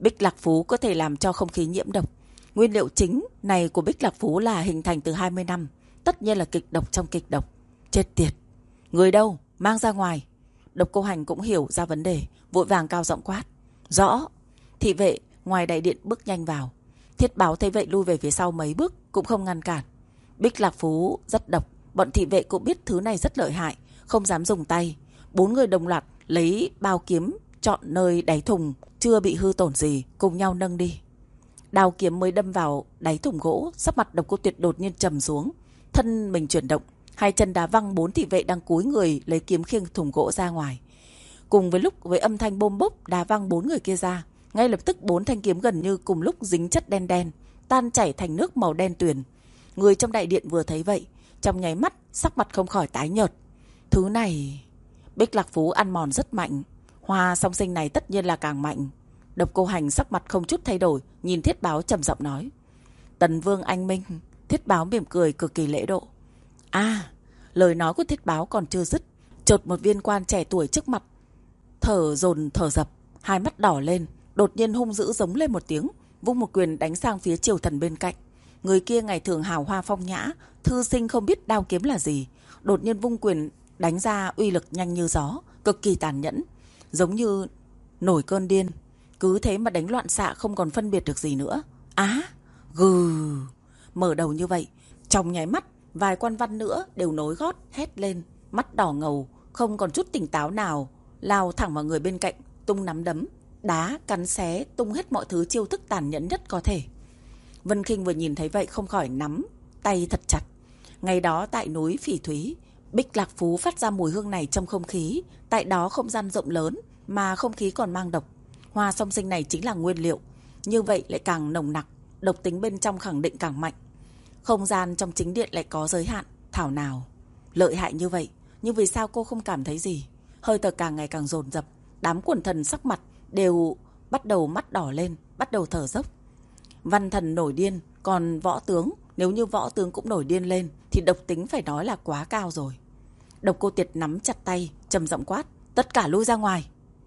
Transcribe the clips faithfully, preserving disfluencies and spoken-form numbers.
Bích Lạc Phú có thể làm cho không khí nhiễm độc. Nguyên liệu chính này của Bích Lạc Phú là hình thành từ hai mươi năm, tất nhiên là kịch độc trong kịch độc. Chết tiệt, người đâu, mang ra ngoài. Độc Cô Hành cũng hiểu ra vấn đề, vội vàng cao giọng quát. Rõ. Thị vệ ngoài đại điện bước nhanh vào. Thiết Báo thấy vậy lui về phía sau mấy bước, cũng không ngăn cản. Bích Lạc Phú rất độc, bọn thị vệ cũng biết thứ này rất lợi hại, không dám dùng tay. Bốn người đồng loạt lấy bao kiếm chọn nơi đáy thùng chưa bị hư tổn gì, cùng nhau nâng đi. Đao kiếm mới đâm vào đáy thùng gỗ, sắc mặt Độc Cô Tuyệt đột nhiên trầm xuống, thân mình chuyển động, hai chân đá văng bốn thị vệ đang cúi người lấy kiếm khiêng thùng gỗ ra ngoài. Cùng với lúc với âm thanh bôm bốp đá văng bốn người kia ra, ngay lập tức bốn thanh kiếm gần như cùng lúc dính chất đen đen, tan chảy thành nước màu đen tuyền. Người trong đại điện vừa thấy vậy, trong nháy mắt sắc mặt không khỏi tái nhợt. Thứ này, Bích Lạc Phú ăn mòn rất mạnh, Hoa song sinh này tất nhiên là càng mạnh. Độc Cô Hành sắc mặt không chút thay đổi, nhìn Thiết Báo trầm giọng nói. Tần Vương anh minh. Thiết Báo mỉm cười cực kỳ lễ độ. À, lời nói của Thiết Báo còn chưa dứt, chợt một viên quan trẻ tuổi trước mặt thở dồn thở dập, hai mắt đỏ lên, đột nhiên hung dữ giống lên một tiếng, vung một quyền đánh sang phía Triều Thần bên cạnh. Người kia ngày thường hào hoa phong nhã, thư sinh không biết đao kiếm là gì, đột nhiên vung quyền đánh ra uy lực nhanh như gió, cực kỳ tàn nhẫn, giống như nổi cơn điên. Cứ thế mà đánh loạn xạ, không còn phân biệt được gì nữa. Á, gừ, mở đầu như vậy, trong nháy mắt vài quan văn nữa đều nối gót hét lên, mắt đỏ ngầu, không còn chút tỉnh táo nào, lao thẳng vào người bên cạnh, tung nắm đấm, đá, cắn xé, tung hết mọi thứ chiêu thức tàn nhẫn nhất có thể. Vân Khinh vừa nhìn thấy vậy không khỏi nắm tay thật chặt. Ngày đó tại núi Phỉ Thúy, Bích Lạc Phú phát ra mùi hương này trong không khí. Tại đó không gian rộng lớn mà không khí còn mang độc. Hoa song sinh này chính là nguyên liệu, như vậy lại càng nồng nặc, độc tính bên trong khẳng định càng mạnh. Không gian trong chính điện lại có giới hạn, thảo nào lợi hại như vậy, nhưng vì sao cô không cảm thấy gì? Hơi thở càng ngày càng dồn dập, đám quần thần sắc mặt đều bắt đầu mắt đỏ lên, bắt đầu thở dốc. Văn thần nổi điên, còn võ tướng, nếu như võ tướng cũng nổi điên lên thì độc tính phải nói là quá cao rồi. Độc Cô Tuyệt nắm chặt tay, trầm giọng quát, tất cả lui ra ngoài.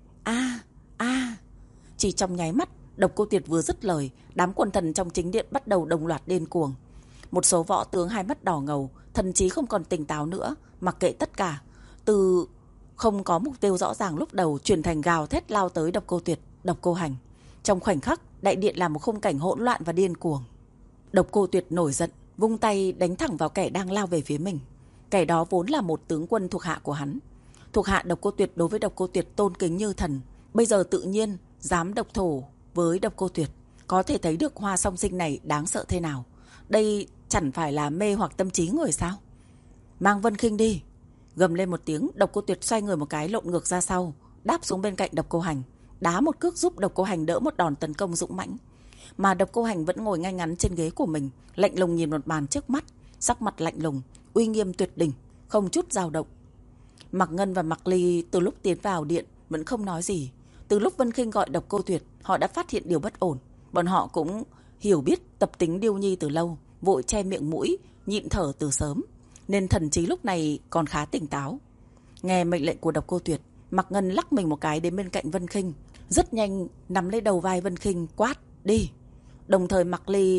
A, a. Chỉ trong nháy mắt, Độc Cô Tuyệt vừa dứt lời, đám quần thần trong chính điện bắt đầu đồng loạt điên cuồng. Một số võ tướng hai mắt đỏ ngầu, thần trí không còn tỉnh táo nữa, mặc kệ tất cả, từ không có mục tiêu rõ ràng lúc đầu chuyển thành gào thét lao tới Độc Cô Tuyệt, Độc Cô Hành. Trong khoảnh khắc, đại điện là một khung cảnh hỗn loạn và điên cuồng. Độc Cô Tuyệt nổi giận, vung tay đánh thẳng vào kẻ đang lao về phía mình. Kẻ đó vốn là một tướng quân thuộc hạ của hắn. Thuộc hạ Độc Cô Tuyệt đối với Độc Cô Tuyệt tôn kính như thần, bây giờ tự nhiên dám độc thổ với Độc Cô Tuyệt, có thể thấy được Hoa song sinh này đáng sợ thế nào. Đây chẳng phải là mê hoặc tâm trí người sao? Mang Vân Khinh đi. Gầm lên một tiếng, Độc Cô Tuyệt xoay người một cái lộn ngược ra sau, đáp xuống bên cạnh Độc Cô Hành, đá một cước giúp Độc Cô Hành đỡ một đòn tấn công dũng mãnh. Mà Độc Cô Hành vẫn ngồi ngay ngắn trên ghế của mình, lạnh lùng nhìn một màn trước mắt, sắc mặt lạnh lùng, uy nghiêm tuyệt đỉnh, không chút dao động. Mạc Ngân và Mạc Ly từ lúc tiến vào điện vẫn không nói gì. Từ lúc Vân Khinh gọi Độc Cô Tuyệt, họ đã phát hiện điều bất ổn. Bọn họ cũng hiểu biết tập tính Điêu Nhi từ lâu, vội che miệng mũi, nhịn thở từ sớm, nên thần trí lúc này còn khá tỉnh táo. Nghe mệnh lệnh của Độc Cô Tuyệt, Mạc Ngân lắc mình một cái đến bên cạnh Vân Khinh, rất nhanh nắm lấy đầu vai Vân Khinh quát đi. Đồng thời Mạc Ly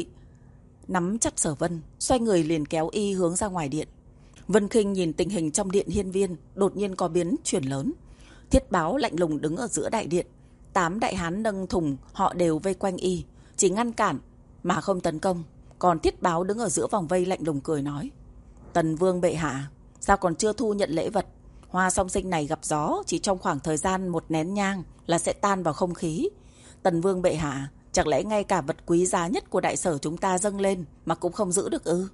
nắm chặt Sở Vân, xoay người liền kéo y hướng ra ngoài điện. Vân Khinh nhìn tình hình trong điện hiên viên, đột nhiên có biến chuyển lớn. Thiết Báo lạnh lùng đứng ở giữa đại điện, tám đại hán nâng thùng, họ đều vây quanh y, chỉ ngăn cản mà không tấn công. Còn Thiết Báo đứng ở giữa vòng vây lạnh lùng cười nói, Tần Vương bệ hạ, sao còn chưa thu nhận lễ vật? Hoa song sinh này gặp gió, chỉ trong khoảng thời gian một nén nhang là sẽ tan vào không khí. Tần Vương bệ hạ, chẳng lẽ ngay cả vật quý giá nhất của đại sở chúng ta dâng lên mà cũng không giữ được ư?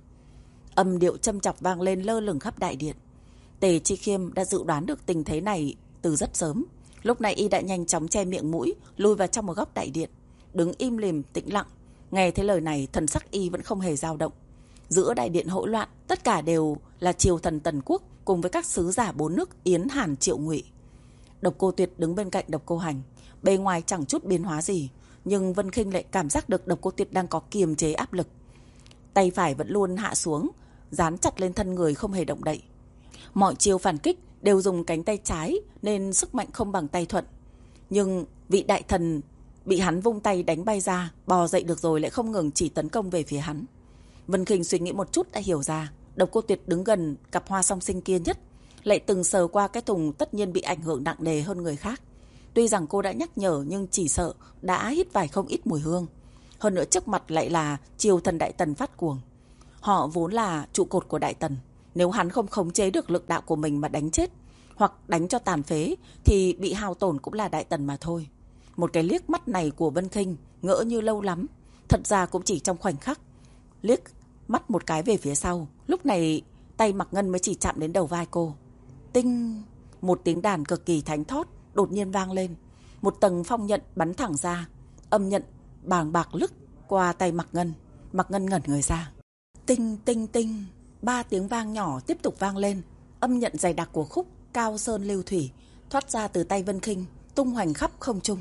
Âm điệu châm chọc vang lên lơ lửng khắp đại điện. Tề Chi Khiêm đã dự đoán được tình thế này từ rất sớm. Lúc này y đã nhanh chóng che miệng mũi, lui vào trong một góc đại điện, đứng im lìm tĩnh lặng. Nghe thấy lời này, thần sắc y vẫn không hề dao động. Giữa đại điện hỗn loạn, tất cả đều là triều thần Tần Quốc cùng với các sứ giả bốn nước Yến, Hàn, Triệu, Ngụy. Độc Cô Tuyệt đứng bên cạnh Độc Cô Hành, bề ngoài chẳng chút biến hóa gì, nhưng Vân Khinh lại cảm giác được Độc Cô Tuyệt đang có kiềm chế áp lực. Tay phải vẫn luôn hạ xuống, dán chặt lên thân người không hề động đậy. Mọi chiêu phản kích đều dùng cánh tay trái nên sức mạnh không bằng tay thuận. Nhưng vị đại thần bị hắn vung tay đánh bay ra, bò dậy được rồi lại không ngừng chỉ tấn công về phía hắn. Vân Khinh suy nghĩ một chút đã hiểu ra, Độc Cô Tuyệt đứng gần cặp hoa song sinh kia nhất, lại từng sờ qua cái thùng, tất nhiên bị ảnh hưởng nặng nề hơn người khác. Tuy rằng cô đã nhắc nhở nhưng chỉ sợ đã hít vài không ít mùi hương. Hơn nữa trước mặt lại là triều thần Đại Tần phát cuồng. Họ vốn là trụ cột của Đại Tần, nếu hắn không khống chế được lực đạo của mình mà đánh chết hoặc đánh cho tàn phế thì bị hao tổn cũng là Đại Tần mà thôi. Một cái liếc mắt này của Vân Khinh ngỡ như lâu lắm, thật ra cũng chỉ trong khoảnh khắc. Liếc mắt một cái về phía sau, lúc này tay Mạc Ngân mới chỉ chạm đến đầu vai cô. Tinh, một tiếng đàn cực kỳ thánh thót đột nhiên vang lên. Một tầng phong nhận bắn thẳng ra, âm nhận bàng bạc lướt qua tay Mạc Ngân. Mạc Ngân ngẩn người ra. Tinh tinh tinh, ba tiếng vang nhỏ tiếp tục vang lên. Âm nhận dày đặc của khúc Cao Sơn Lưu Thủy thoát ra từ tay Vân Khinh, tung hoành khắp không trung.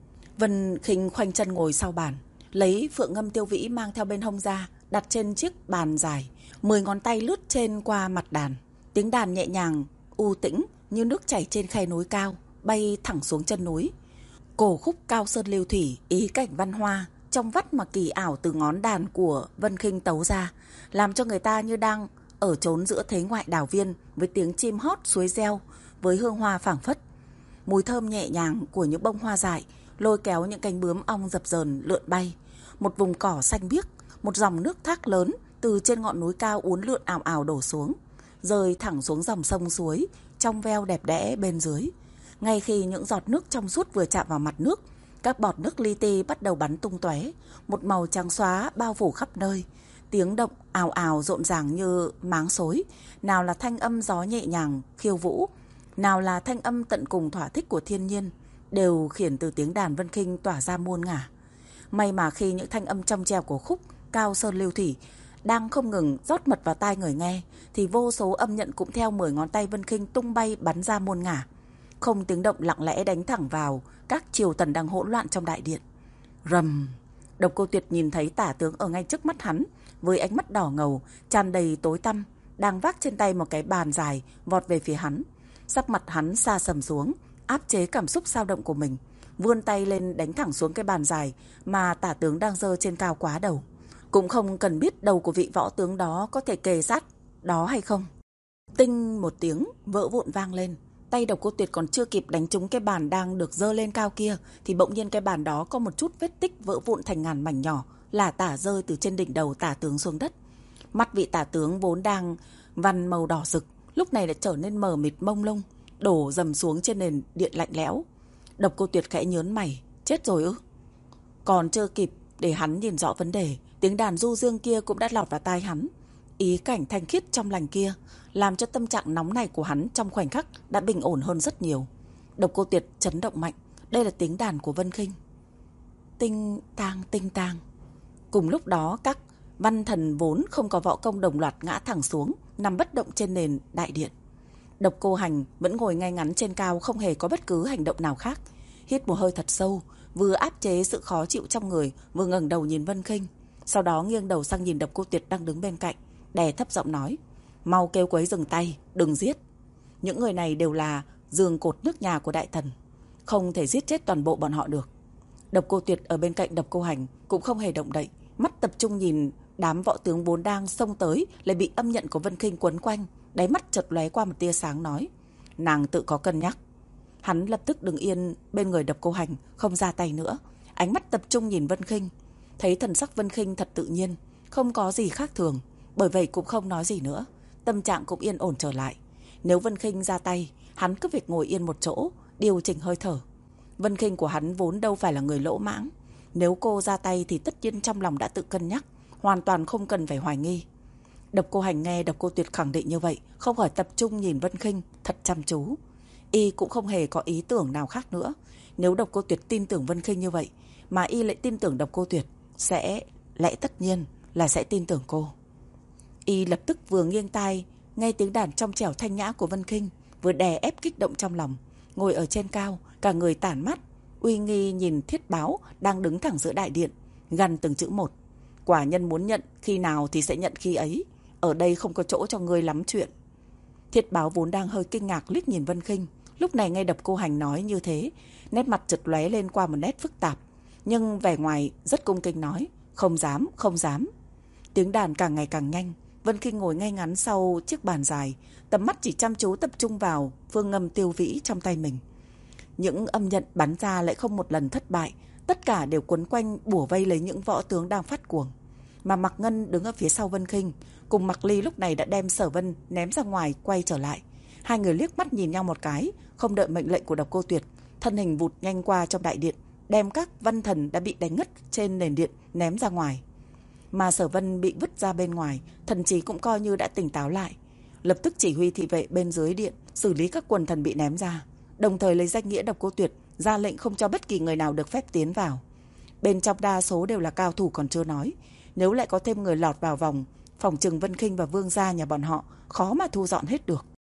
Vân Khinh khoanh chân ngồi sau bàn, lấy phượng ngâm tiêu vĩ mang theo bên hông ra, đặt trên chiếc bàn dài. Mười ngón tay lướt trên qua mặt đàn. Tiếng đàn nhẹ nhàng, u tĩnh như nước chảy trên khe núi cao, bay thẳng xuống chân núi. Cổ khúc Cao Sơn Lưu Thủy, ý cảnh văn hoa trong vắt mà kỳ ảo từ ngón đàn của Vân Khinh tấu ra, làm cho người ta như đang ở chốn giữa thế ngoại đảo viên, với tiếng chim hót suối reo, với hương hoa phảng phất. Mùi thơm nhẹ nhàng của những bông hoa dại lôi kéo những cánh bướm ong dập dờn lượn bay. Một vùng cỏ xanh biếc, một dòng nước thác lớn từ trên ngọn núi cao uốn lượn ào ào đổ xuống, rơi thẳng xuống dòng sông suối trong veo đẹp đẽ bên dưới. Ngay khi những giọt nước trong suốt vừa chạm vào mặt nước, các bọt nước li ti bắt đầu bắn tung tóe, một màu trắng xóa bao phủ khắp nơi. Tiếng động ào ào rộn ràng như máng xối, nào là thanh âm gió nhẹ nhàng khiêu vũ, nào là thanh âm tận cùng thỏa thích của thiên nhiên, đều khiển từ tiếng đàn Vân Khinh tỏa ra muôn ngả. May mà khi những thanh âm trong trèo của khúc Cao Sơn Lưu Thủy đang không ngừng rót mật vào tai người nghe, thì vô số âm nhận cũng theo mười ngón tay Vân Khinh tung bay bắn ra muôn ngả, không tiếng động lặng lẽ đánh thẳng vào các triều tần đang hỗn loạn trong đại điện. Rầm! Độc Cô Tuyệt nhìn thấy tả tướng ở ngay trước mắt hắn, với ánh mắt đỏ ngầu tràn đầy tối tăm, đang vác trên tay một cái bàn dài vọt về phía hắn. Sắc mặt hắn sa sầm xuống, áp chế cảm xúc dao động của mình, vươn tay lên đánh thẳng xuống cái bàn dài mà tả tướng đang giơ trên cao quá đầu. Cũng không cần biết đầu của vị võ tướng đó có thể kề sát đó hay không. Tinh một tiếng vỡ vụn vang lên. Tay Độc Cô Tuyệt còn chưa kịp đánh trúng cái bàn đang được dơ lên cao kia, thì bỗng nhiên cái bàn đó có một chút vết tích vỡ vụn thành ngàn mảnh nhỏ, lả tả rơi từ trên đỉnh đầu tả tướng xuống đất. Mắt vị tả tướng vốn đang vằn màu đỏ rực, lúc này đã trở nên mờ mịt mông lung, đổ dầm xuống trên nền điện lạnh lẽo. Độc Cô Tuyệt khẽ nhớn mày, chết rồi ư? Còn chưa kịp để hắn nhìn rõ vấn đề, tiếng đàn du dương kia cũng đã lọt vào tai hắn. Ý cảnh thanh khiết trong lành kia làm cho tâm trạng nóng này của hắn trong khoảnh khắc đã bình ổn hơn rất nhiều. Độc Cô Tuyệt chấn động mạnh, đây là tiếng đàn của Vân Khinh. Tinh tang tinh tang. Cùng lúc đó các văn thần vốn không có võ công đồng loạt ngã thẳng xuống, nằm bất động trên nền đại điện. Độc Cô Hành vẫn ngồi ngay ngắn trên cao, không hề có bất cứ hành động nào khác. Hít một hơi thật sâu, vừa áp chế sự khó chịu trong người, vừa ngẩng đầu nhìn Vân Khinh, sau đó nghiêng đầu sang nhìn Độc Cô Tuyệt đang đứng bên cạnh, đè thấp giọng nói: "Mau kêu quấy dừng tay, đừng giết. Những người này đều là giường cột nước nhà của Đại Tần, không thể giết chết toàn bộ bọn họ được." Độc Cô Tuyệt ở bên cạnh Độc Cô Hành cũng không hề động đậy, mắt tập trung nhìn đám võ tướng vốn đang xông tới, lại bị âm nhận của Vân Khinh quấn quanh, đáy mắt chợt lóe qua một tia sáng, nói: "Nàng tự có cân nhắc." Hắn lập tức đứng yên bên người Độc Cô Hành, không ra tay nữa, ánh mắt tập trung nhìn Vân Khinh. Thấy thần sắc Vân Khinh thật tự nhiên, không có gì khác thường, bởi vậy cũng không nói gì nữa, tâm trạng cũng yên ổn trở lại. Nếu Vân Khinh ra tay, hắn cứ việc ngồi yên một chỗ, điều chỉnh hơi thở. Vân Khinh của hắn vốn đâu phải là người lỗ mãng, nếu cô ra tay thì tất nhiên trong lòng đã tự cân nhắc, hoàn toàn không cần phải hoài nghi. Độc Cô Hành nghe Độc Cô Tuyệt khẳng định như vậy, không khỏi tập trung nhìn Vân Khinh thật chăm chú. Y cũng không hề có ý tưởng nào khác nữa. Nếu Độc Cô Tuyệt tin tưởng Vân Khinh như vậy, mà Y lại tin tưởng Độc Cô Tuyệt, sẽ lẽ tất nhiên là sẽ tin tưởng cô. Y lập tức vừa nghiêng tai nghe tiếng đàn trong trẻo thanh nhã của Vân Khinh, vừa đè ép kích động trong lòng. Ngồi ở trên cao, cả người tản mắt, uy nghi nhìn Thiết Báo đang đứng thẳng giữa đại điện, gằn từng chữ một: "Quả nhân muốn nhận khi nào thì sẽ nhận khi ấy, ở đây không có chỗ cho ngươi lắm chuyện." Thiết Báo vốn đang hơi kinh ngạc liếc nhìn Vân Khinh, lúc này nghe Độc Cô Hành nói như thế, nét mặt chợt lóe lên qua một nét phức tạp. nhưng vẻ ngoài rất cung kính nói, không dám, không dám. Tiếng đàn càng ngày càng nhanh, Vân Kinh ngồi ngay ngắn sau chiếc bàn dài, tầm mắt chỉ chăm chú tập trung vào phương ngâm tiêu vĩ trong tay mình. Những âm nhận bắn ra lại không một lần thất bại, tất cả đều quấn quanh bủa vây lấy những võ tướng đang phát cuồng. Mà Mạc Ngân đứng ở phía sau Vân Kinh, cùng Mạc Ly lúc này đã đem Sở Vân ném ra ngoài, quay trở lại. Hai người liếc mắt nhìn nhau một cái, không đợi mệnh lệnh của Độc Cô Tuyệt, thân hình vụt nhanh qua trong đại điện, đem các văn thần đã bị đánh ngất trên nền điện ném ra ngoài. Mà Sở Vân bị vứt ra bên ngoài, thần trí cũng coi như đã tỉnh táo lại, lập tức chỉ huy thị vệ bên dưới điện xử lý các quần thần bị ném ra, đồng thời lấy danh nghĩa Độc Cô Tuyệt ra lệnh không cho bất kỳ người nào được phép tiến vào. Bên trong đa số đều là cao thủ còn chưa nói, nếu lại có thêm người lọt vào vòng, phỏng chừng Vân Kinh và Vương gia nhà bọn họ khó mà thu dọn hết được.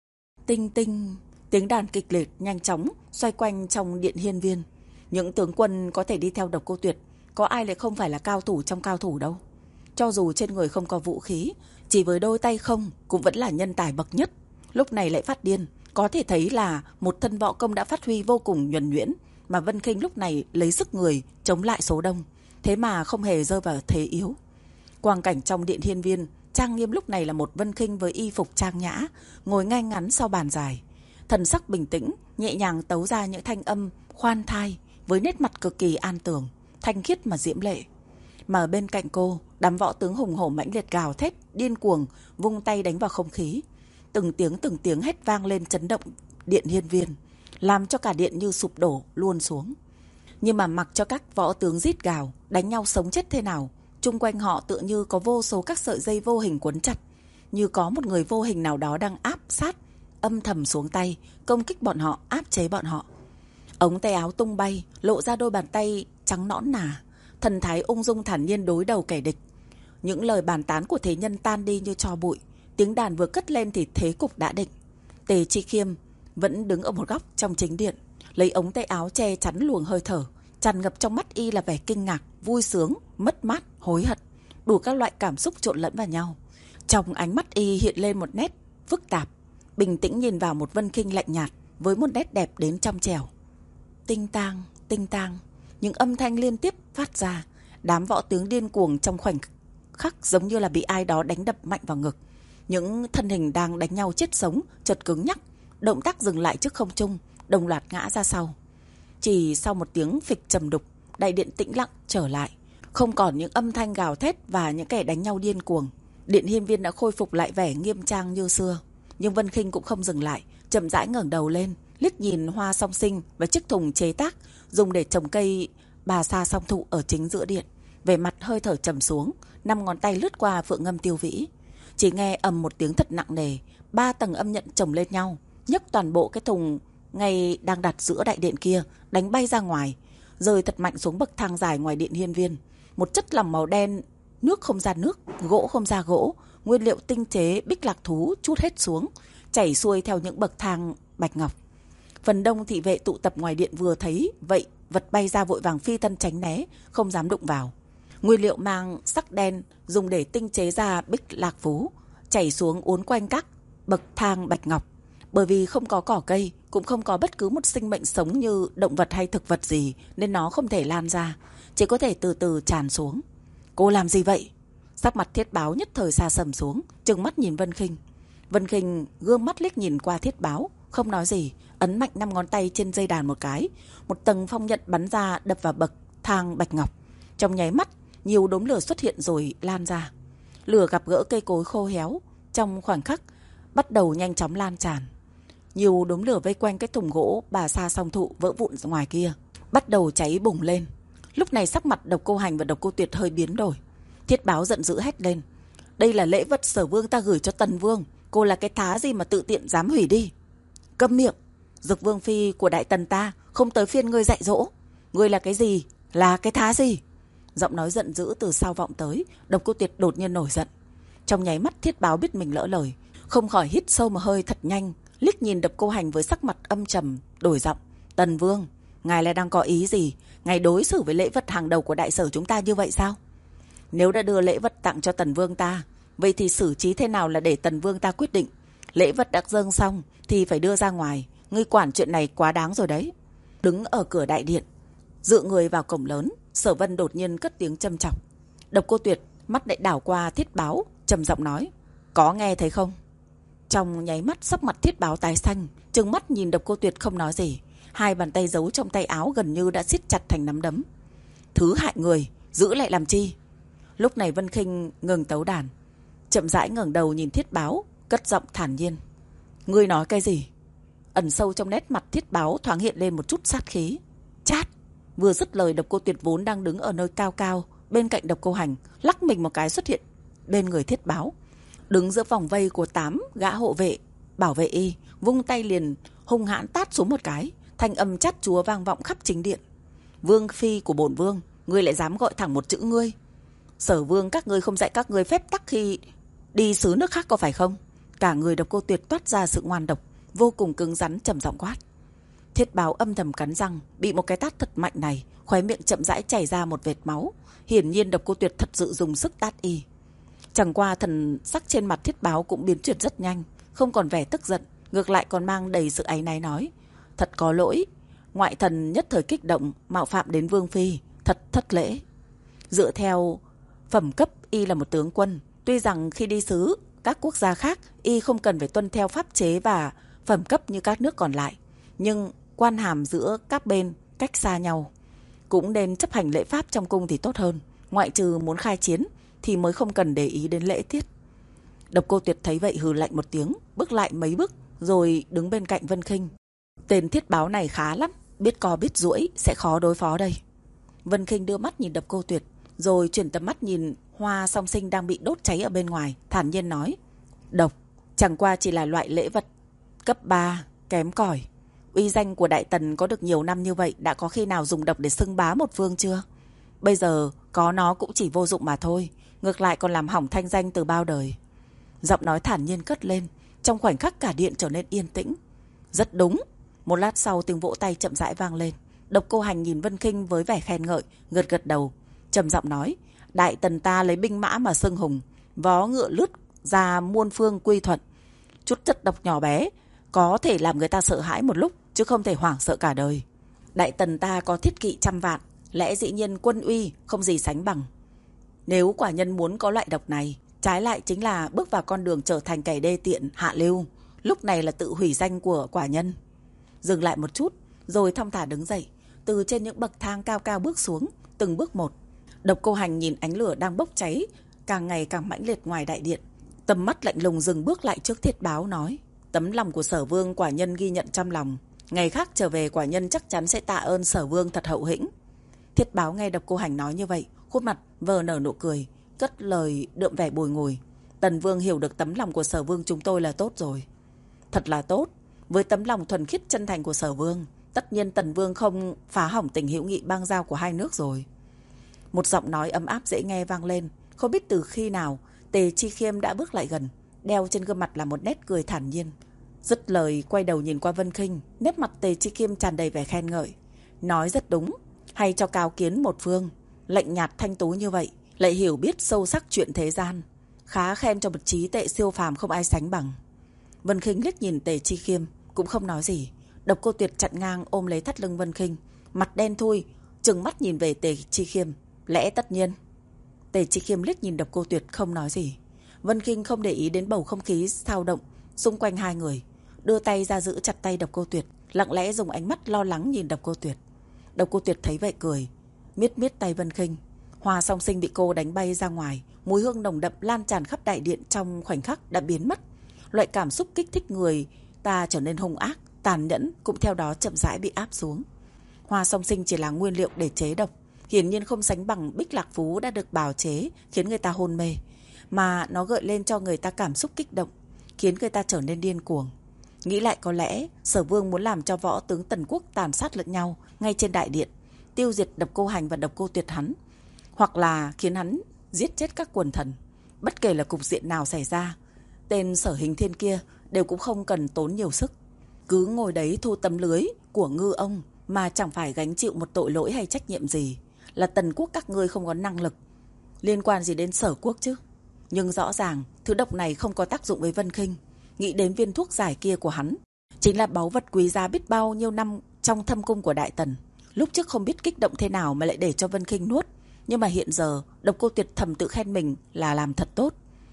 Tinh tinh, tiếng đàn kịch liệt nhanh chóng xoay quanh trong điện hiên viên. Những tướng quân có thể đi theo Độc Cô Tuyệt, có ai lại không phải là cao thủ trong cao thủ đâu. Cho dù trên người không có vũ khí, chỉ với đôi tay không cũng vẫn là nhân tài bậc nhất. Lúc này lại phát điên, có thể thấy là một thân võ công đã phát huy vô cùng nhuần nhuyễn, mà Vân Kinh lúc này lấy sức người chống lại số đông, thế mà không hề rơi vào thế yếu. Quang cảnh trong điện hiên viên trang nghiêm lúc này là một Vân Kinh với y phục trang nhã, ngồi ngay ngắn sau bàn dài, thần sắc bình tĩnh, nhẹ nhàng tấu ra những thanh âm khoan thai với nét mặt cực kỳ an tường, thanh khiết mà diễm lệ. Mà bên cạnh cô, đám võ tướng hùng hổ mãnh liệt gào thét, điên cuồng vung tay đánh vào không khí. Từng tiếng từng tiếng hét vang lên chấn động điện hiên viên, làm cho cả điện như sụp đổ luôn xuống. Nhưng mà mặc cho các võ tướng rít gào, đánh nhau sống chết thế nào, chung quanh họ tựa như có vô số các sợi dây vô hình quấn chặt, như có một người vô hình nào đó đang áp sát, âm thầm xuống tay, công kích bọn họ, áp chế bọn họ. Ống tay áo tung bay, lộ ra đôi bàn tay trắng nõn nà, thần thái ung dung thản nhiên đối đầu kẻ địch. Những lời bàn tán của thế nhân tan đi như tro bụi, tiếng đàn vừa cất lên thì thế cục đã định. Tề Chi Khiêm vẫn đứng ở một góc trong chính điện, lấy ống tay áo che chắn luồng hơi thở, tràn ngập trong mắt y là vẻ kinh ngạc, vui sướng, mất mát, hối hận, đủ các loại cảm xúc trộn lẫn vào nhau. Trong ánh mắt y hiện lên một nét phức tạp, bình tĩnh nhìn vào một Vân Kinh lạnh nhạt với một nét đẹp đến trong trẻo. Tinh tang, tinh tang, những âm thanh liên tiếp phát ra, đám võ tướng điên cuồng trong khoảnh khắc giống như là bị ai đó đánh đập mạnh vào ngực. Những thân hình đang đánh nhau chết sống chợt cứng nhắc, động tác dừng lại trước không trung, đồng loạt ngã ra sau. Chỉ sau một tiếng phịch trầm đục, đại điện tĩnh lặng trở lại, không còn những âm thanh gào thét và những kẻ đánh nhau điên cuồng. Điện hiên viên đã khôi phục lại vẻ nghiêm trang như xưa. Nhưng Vân Kinh cũng không dừng lại, chậm rãi ngẩng đầu lên, liếc nhìn hoa song sinh và chiếc thùng chế tác dùng để trồng cây bà sa song thụ ở chính giữa điện. Về mặt hơi thở trầm xuống, năm ngón tay lướt qua phượng ngâm tiêu vĩ. Chỉ nghe ầm một tiếng thật nặng nề, ba tầng âm nhận chồng lên nhau, nhấc toàn bộ cái thùng ngay đang đặt giữa đại điện kia đánh bay ra ngoài, rơi thật mạnh xuống bậc thang dài ngoài điện hiên viên. Một chất lỏng màu đen, nước không ra nước, gỗ không ra gỗ, nguyên liệu tinh chế bích lạc thú chút hết xuống, chảy xuôi theo những bậc thang bạch ngọc. Phần đông thị vệ tụ tập ngoài điện vừa thấy vậy, vật bay ra vội vàng phi thân tránh né, không dám đụng vào. Nguyên liệu mang sắc đen dùng để tinh chế ra bích lạc phú chảy xuống uốn quanh các bậc thang bạch ngọc. Bởi vì không có cỏ cây, cũng không có bất cứ một sinh mệnh sống như động vật hay thực vật gì, nên nó không thể lan ra, chỉ có thể từ từ tràn xuống. Cô làm gì vậy? Sắc mặt Thiết Báo nhất thời xa sầm xuống, trừng mắt nhìn Vân Kinh. Vân Kinh gương mắt liếc nhìn qua Thiết Báo, không nói gì, ấn mạnh năm ngón tay trên dây đàn một cái, một tầng phong nhận bắn ra đập vào bậc thang bạch ngọc. Trong nháy mắt, nhiều đốm lửa xuất hiện rồi lan ra. Lửa gặp gỡ cây cối khô héo, trong khoảnh khắc bắt đầu nhanh chóng lan tràn. Nhiều đốm lửa vây quanh cái thùng gỗ bà sa song thụ vỡ vụn ngoài kia, bắt đầu cháy bùng lên. Lúc này sắc mặt Độc Cô Hành và Độc Cô Tuyệt hơi biến đổi. Thiết Báo giận dữ hét lên: đây là lễ vật Sở Vương ta gửi cho Tần Vương, cô là cái thá gì mà tự tiện dám hủy đi? Câm miệng! Dực Vương phi của Đại Tần ta không tới phiên ngươi dạy dỗ. Ngươi là cái gì? Là cái thá gì? Giọng nói giận dữ từ sau vọng tới. Độc Cô Tuyệt đột nhiên nổi giận. Trong nháy mắt Thiết Báo biết mình lỡ lời, không khỏi hít sâu một hơi thật nhanh, liếc nhìn Độc Cô Hành với sắc mặt âm trầm, đổi giọng: Tần Vương, ngài là đang có ý gì? Ngài đối xử với lễ vật hàng đầu của đại sở chúng ta như vậy sao? Nếu đã đưa lễ vật tặng cho Tần Vương ta, vậy thì xử trí thế nào là để Tần Vương ta quyết định. Lễ vật đã dâng xong thì phải đưa ra ngoài. Ngươi quản chuyện này quá đáng rồi đấy. Đứng ở cửa đại điện, Dựa người vào cổng lớn, Sở Vân đột nhiên cất tiếng châm chọc. Độc Cô Tuyệt mắt lại đảo qua Thiết Báo, trầm giọng nói: "Có nghe thấy không?" Trong nháy mắt sắc mặt Thiết Báo tái xanh, trừng mắt nhìn Độc Cô Tuyệt không nói gì, hai bàn tay giấu trong tay áo gần như đã siết chặt thành nắm đấm. "Thứ hại người, giữ lại làm chi?" Lúc này Vân Khinh ngừng tấu đàn, chậm rãi ngẩng đầu nhìn Thiết Báo, cất giọng thản nhiên: "Ngươi nói cái gì?" Ẩn sâu trong nét mặt Thiết Báo thoáng hiện lên một chút sát khí. Chát! Vừa dứt lời, Độc Cô Tuyệt vốn đang đứng ở nơi cao cao bên cạnh Độc Cô Hành, lắc mình một cái xuất hiện bên người Thiết Báo, đứng giữa vòng vây của tám gã hộ vệ bảo vệ y, vung tay liền hung hãn tát xuống một cái, thanh âm chát chúa vang vọng khắp chính điện. "Vương phi của bổn vương, ngươi lại dám gọi thẳng một chữ ngươi? Sở Vương các ngươi không dạy các ngươi phép tắc khi đi xứ nước khác có phải không?" Cả người Độc Cô Tuyệt toát ra sự ngoan độc, vô cùng cứng rắn, trầm giọng quát. Thiết Báo âm thầm cắn răng, bị một cái tát thật mạnh này, khóe miệng chậm rãi chảy ra một vệt máu. Hiển nhiên Độc Cô Tuyệt thật sự dùng sức tát y. Chẳng qua thần sắc trên mặt Thiết Báo cũng biến chuyển rất nhanh, không còn vẻ tức giận, ngược lại còn mang đầy sự áy náy nói: "Thật có lỗi, ngoại thần nhất thời kích động, mạo phạm đến vương phi, thật thất lễ." Dựa theo phẩm cấp, y là một tướng quân, tuy rằng khi đi sứ các quốc gia khác, y không cần phải tuân theo pháp chế và phẩm cấp như các nước còn lại, nhưng quan hàm giữa các bên cách xa nhau, cũng nên chấp hành lễ pháp trong cung thì tốt hơn, ngoại trừ muốn khai chiến thì mới không cần để ý đến lễ tiết. Độc Cô Tuyệt thấy vậy hừ lạnh một tiếng, bước lại mấy bước rồi đứng bên cạnh Vân Khinh. Tên Thiết Báo này khá lắm, biết co biết duỗi, sẽ khó đối phó đây. Vân Khinh đưa mắt nhìn Độc Cô Tuyệt, rồi chuyển tầm mắt nhìn Hoa Song Sinh đang bị đốt cháy ở bên ngoài, thản nhiên nói: "Độc chẳng qua chỉ là loại lễ vật cấp ba, kém cỏi. Uy danh của Đại Tần có được nhiều năm như vậy, đã có khi nào dùng độc để xưng bá một phương chưa? Bây giờ có nó cũng chỉ vô dụng mà thôi, ngược lại còn làm hỏng thanh danh từ bao đời." Giọng nói thản nhiên cất lên, trong khoảnh khắc cả điện trở nên yên tĩnh. "Rất đúng." Một lát sau tiếng vỗ tay chậm rãi vang lên. Độc Cô Hành nhìn Vân Khinh với vẻ khen ngợi, gật gật đầu, trầm giọng nói: "Đại Tần ta lấy binh mã mà xưng hùng, vó ngựa lướt ra muôn phương quy thuận. Chút chất độc nhỏ bé có thể làm người ta sợ hãi một lúc, chứ không thể hoảng sợ cả đời. Đại Tần ta có thiết kỵ trăm vạn, lẽ dĩ nhiên quân uy không gì sánh bằng. Nếu quả nhân muốn có loại độc này, trái lại chính là bước vào con đường trở thành kẻ đê tiện hạ lưu, lúc này là tự hủy danh của quả nhân." Dừng lại một chút, rồi thong thả đứng dậy, từ trên những bậc thang cao cao bước xuống, từng bước một. Độc Cô Hành nhìn ánh lửa đang bốc cháy càng ngày càng mãnh liệt ngoài đại điện, tầm mắt lạnh lùng dừng bước lại trước Thiết Báo nói: "Tấm lòng của Sở Vương quả nhân ghi nhận trong lòng, ngày khác trở về quả nhân chắc chắn sẽ tạ ơn Sở Vương thật hậu hĩnh." Thiết Báo nghe Độc Cô Hành nói như vậy, khuôn mặt vờ nở nụ cười, cất lời đượm vẻ bồi ngùi: "Tần Vương hiểu được tấm lòng của Sở Vương chúng tôi là tốt rồi." "Thật là tốt. Với tấm lòng thuần khiết chân thành của Sở Vương, tất nhiên Tần Vương không phá hỏng tình hữu nghị bang giao của hai nước rồi." Một giọng nói ấm áp dễ nghe vang lên. Không biết từ khi nào, Tề Chi Khiêm đã bước lại gần, đeo trên gương mặt là một nét cười thản nhiên. Dứt lời quay đầu nhìn qua Vân Khinh, nét mặt Tề Chi Khiêm tràn đầy vẻ khen ngợi: "Nói rất đúng, hay cho cao kiến một phương, lạnh nhạt thanh tú như vậy, lại hiểu biết sâu sắc chuyện thế gian, khá khen cho một trí tệ siêu phàm không ai sánh bằng." Vân Khinh liếc nhìn Tề Chi Khiêm, cũng không nói gì. Độc Cô Tuyệt chặn ngang ôm lấy thắt lưng Vân Khinh, mặt đen thui, trừng mắt nhìn về Tề Chi Khiêm: "Lẽ tất nhiên." Tề Chi Khiêm liếc nhìn Độc Cô Tuyệt không nói gì. Vân Khinh không để ý đến bầu không khí xao động xung quanh hai người, đưa tay ra giữ chặt tay Độc Cô Tuyệt, lặng lẽ dùng ánh mắt lo lắng nhìn Độc Cô Tuyệt. Độc Cô Tuyệt thấy vậy cười, miết miết tay Vân Khinh. Hoa Song Sinh bị cô đánh bay ra ngoài, mùi hương nồng đậm lan tràn khắp đại điện trong khoảnh khắc đã biến mất. Loại cảm xúc kích thích người ta trở nên hung ác, tàn nhẫn cũng theo đó chậm rãi bị áp xuống. Hoa Song Sinh chỉ là nguyên liệu để chế độc, hiển nhiên không sánh bằng Bích Lạc Phú đã được bào chế khiến người ta hôn mê, mà nó gợi lên cho người ta cảm xúc kích động, khiến người ta trở nên điên cuồng. Nghĩ lại có lẽ Sở Vương muốn làm cho võ tướng Tần Quốc tàn sát lẫn nhau ngay trên đại điện, tiêu diệt Độc Cô Hành và Độc Cô Tuyệt hắn, hoặc là khiến hắn giết chết các quần thần. Bất kể là cục diện nào xảy ra, tên Sở Hình Thiên kia đều cũng không cần tốn nhiều sức, cứ ngồi đấy thu tấm lưới của ngư ông mà chẳng phải gánh chịu một tội lỗi hay trách nhiệm gì. Là Tần Quốc các ngươi không có năng lực, liên quan gì đến Sở Quốc chứ? Nhưng rõ ràng thứ độc này không có tác dụng với Vân Khinh. Nghĩ đến viên thuốc giải kia của hắn, chính là báu vật quý giá biết bao nhiêu năm trong thâm cung của Đại Tần. Lúc trước không biết kích động thế nào mà lại để cho Vân Khinh nuốt, nhưng mà hiện giờ Độc Cô Tuyệt thầm tự khen mình là làm thật tốt.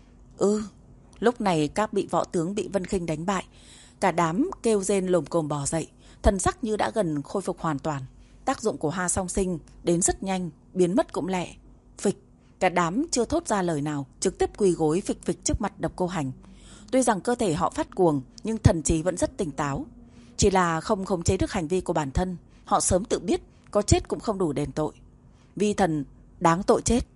Ừ, lúc này các vị võ tướng bị Vân Khinh đánh bại, cả đám kêu rên lồm cồm bò dậy, thần sắc như đã gần khôi phục hoàn toàn. Tác dụng của hoa song sinh đến rất nhanh, biến mất cũng lẹ. Phịch, cả đám chưa thốt ra lời nào, trực tiếp quỳ gối phịch phịch trước mặt Độc Cô Hành. Tuy rằng cơ thể họ phát cuồng, nhưng thần trí vẫn rất tỉnh táo. Chỉ là không khống chế được hành vi của bản thân. Họ sớm tự biết có chết cũng không đủ đền tội. Vi thần đáng tội chết.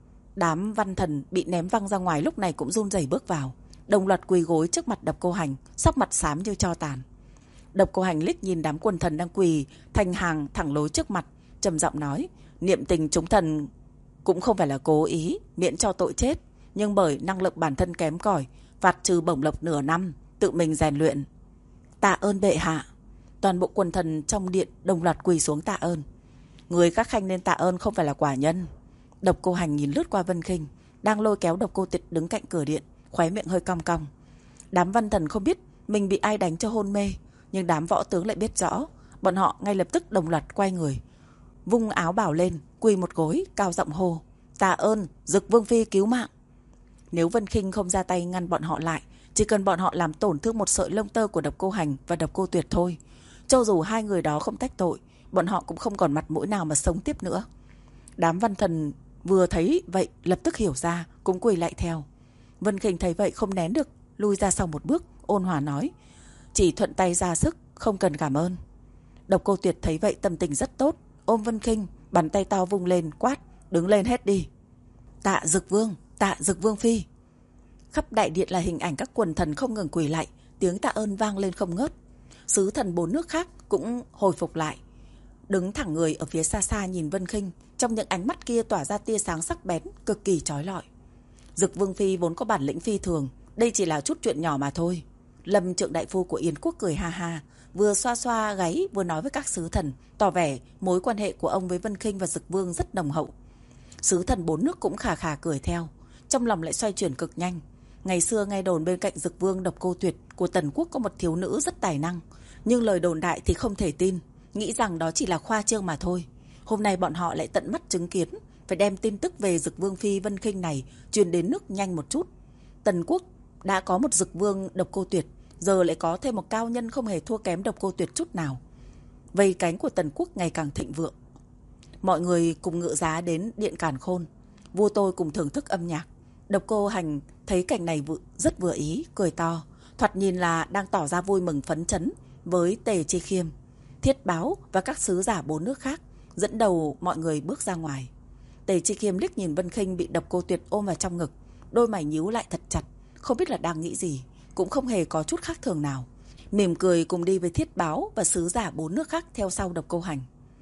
Đám văn thần bị ném văng ra ngoài lúc này cũng run rẩy bước vào, đồng loạt quỳ gối trước mặt Độc Cô Hành, sắc mặt xám như tro tàn. Độc Cô Hành liếc nhìn đám quần thần đang quỳ thành hàng thẳng lối trước mặt, trầm giọng nói: niệm tình chúng thần cũng không phải là cố ý miễn cho tội chết, nhưng bởi năng lực bản thân kém cỏi, phạt trừ bổng lộc nửa năm, tự mình rèn luyện. Tạ ơn bệ hạ. Toàn bộ quần thần trong điện đồng loạt quỳ xuống tạ ơn. Người các khanh nên tạ ơn không phải là quả nhân. Độc Cô Hành nhìn lướt qua Vân Khinh đang lôi kéo Độc Cô Tuyệt đứng cạnh cửa điện, khóe miệng hơi cong cong. Đám văn thần không biết mình bị ai đánh cho hôn mê, nhưng đám võ tướng lại biết rõ. Bọn họ ngay lập tức đồng loạt quay người, vung áo bào lên, quỳ một gối, cao giọng hô: tạ ơn Dực Vương phi cứu mạng. Nếu Vân Khinh không ra tay ngăn bọn họ lại, chỉ cần bọn họ làm tổn thương một sợi lông tơ của Độc Cô Hành và Độc Cô Tuyệt thôi, cho dù hai người đó không tách tội, bọn họ cũng không còn mặt mũi nào mà sống tiếp nữa. Đám văn thần vừa thấy vậy lập tức hiểu ra, cũng quỳ lại theo. Vân Khinh thấy vậy không nén được, lui ra sau một bước, ôn hòa nói: chỉ thuận tay ra sức, không cần cảm ơn. Độc Cô Tuyệt thấy vậy tâm tình rất tốt, ôm Vân Khinh, bàn tay to vung lên quát: đứng lên hết đi. Tạ Dực Vương, tạ Dực Vương phi. Khắp đại điện là hình ảnh các quần thần không ngừng quỳ lại, tiếng tạ ơn vang lên không ngớt. Sứ thần bốn nước khác cũng hồi phục lại, đứng thẳng người ở phía xa xa nhìn Vân Khinh, trong những ánh mắt kia tỏa ra tia sáng sắc bén, cực kỳ chói lọi. Dực Vương phi vốn có bản lĩnh phi thường, đây chỉ là chút chuyện nhỏ mà thôi. Lâm Trượng đại phu của Yên Quốc cười ha ha, vừa xoa xoa gáy vừa nói với các sứ thần, tỏ vẻ mối quan hệ của ông với Vân Khinh và Dực Vương rất nồng hậu. Sứ thần bốn nước cũng khà khà cười theo, trong lòng lại xoay chuyển cực nhanh. Ngày xưa nghe đồn bên cạnh Dực Vương Độc Cô Tuyệt của Tần Quốc có một thiếu nữ rất tài năng, nhưng lời đồn đại thì không thể tin, nghĩ rằng đó chỉ là khoa trương mà thôi. Hôm nay bọn họ lại tận mắt chứng kiến, phải đem tin tức về Dực Vương phi Vân Khinh này truyền đến nước nhanh một chút. Tần Quốc đã có một Dực Vương Độc Cô Tuyệt, giờ lại có thêm một cao nhân không hề thua kém Độc Cô Tuyệt chút nào. Vây cánh của Tần Quốc ngày càng thịnh vượng. Mọi người cùng ngự giá đến điện Càn Khôn, vua tôi cùng thưởng thức âm nhạc. Độc Cô Hành thấy cảnh này rất vừa ý, cười to, thoạt nhìn là đang tỏ ra vui mừng phấn chấn với Tề Chi Khiêm, Thiết Báo và các sứ giả bốn nước khác, dẫn đầu mọi người bước ra ngoài. Tề Chi Khiêm liếc nhìn Vân Khinh bị Độc Cô Tuyệt ôm vào trong ngực, đôi mày nhíu lại thật chặt, không biết là đang nghĩ gì, cũng không hề có chút khác thường nào, mỉm cười cùng đi với Thiết Báo và sứ giả bốn nước khác theo sau Độc Cô Hành.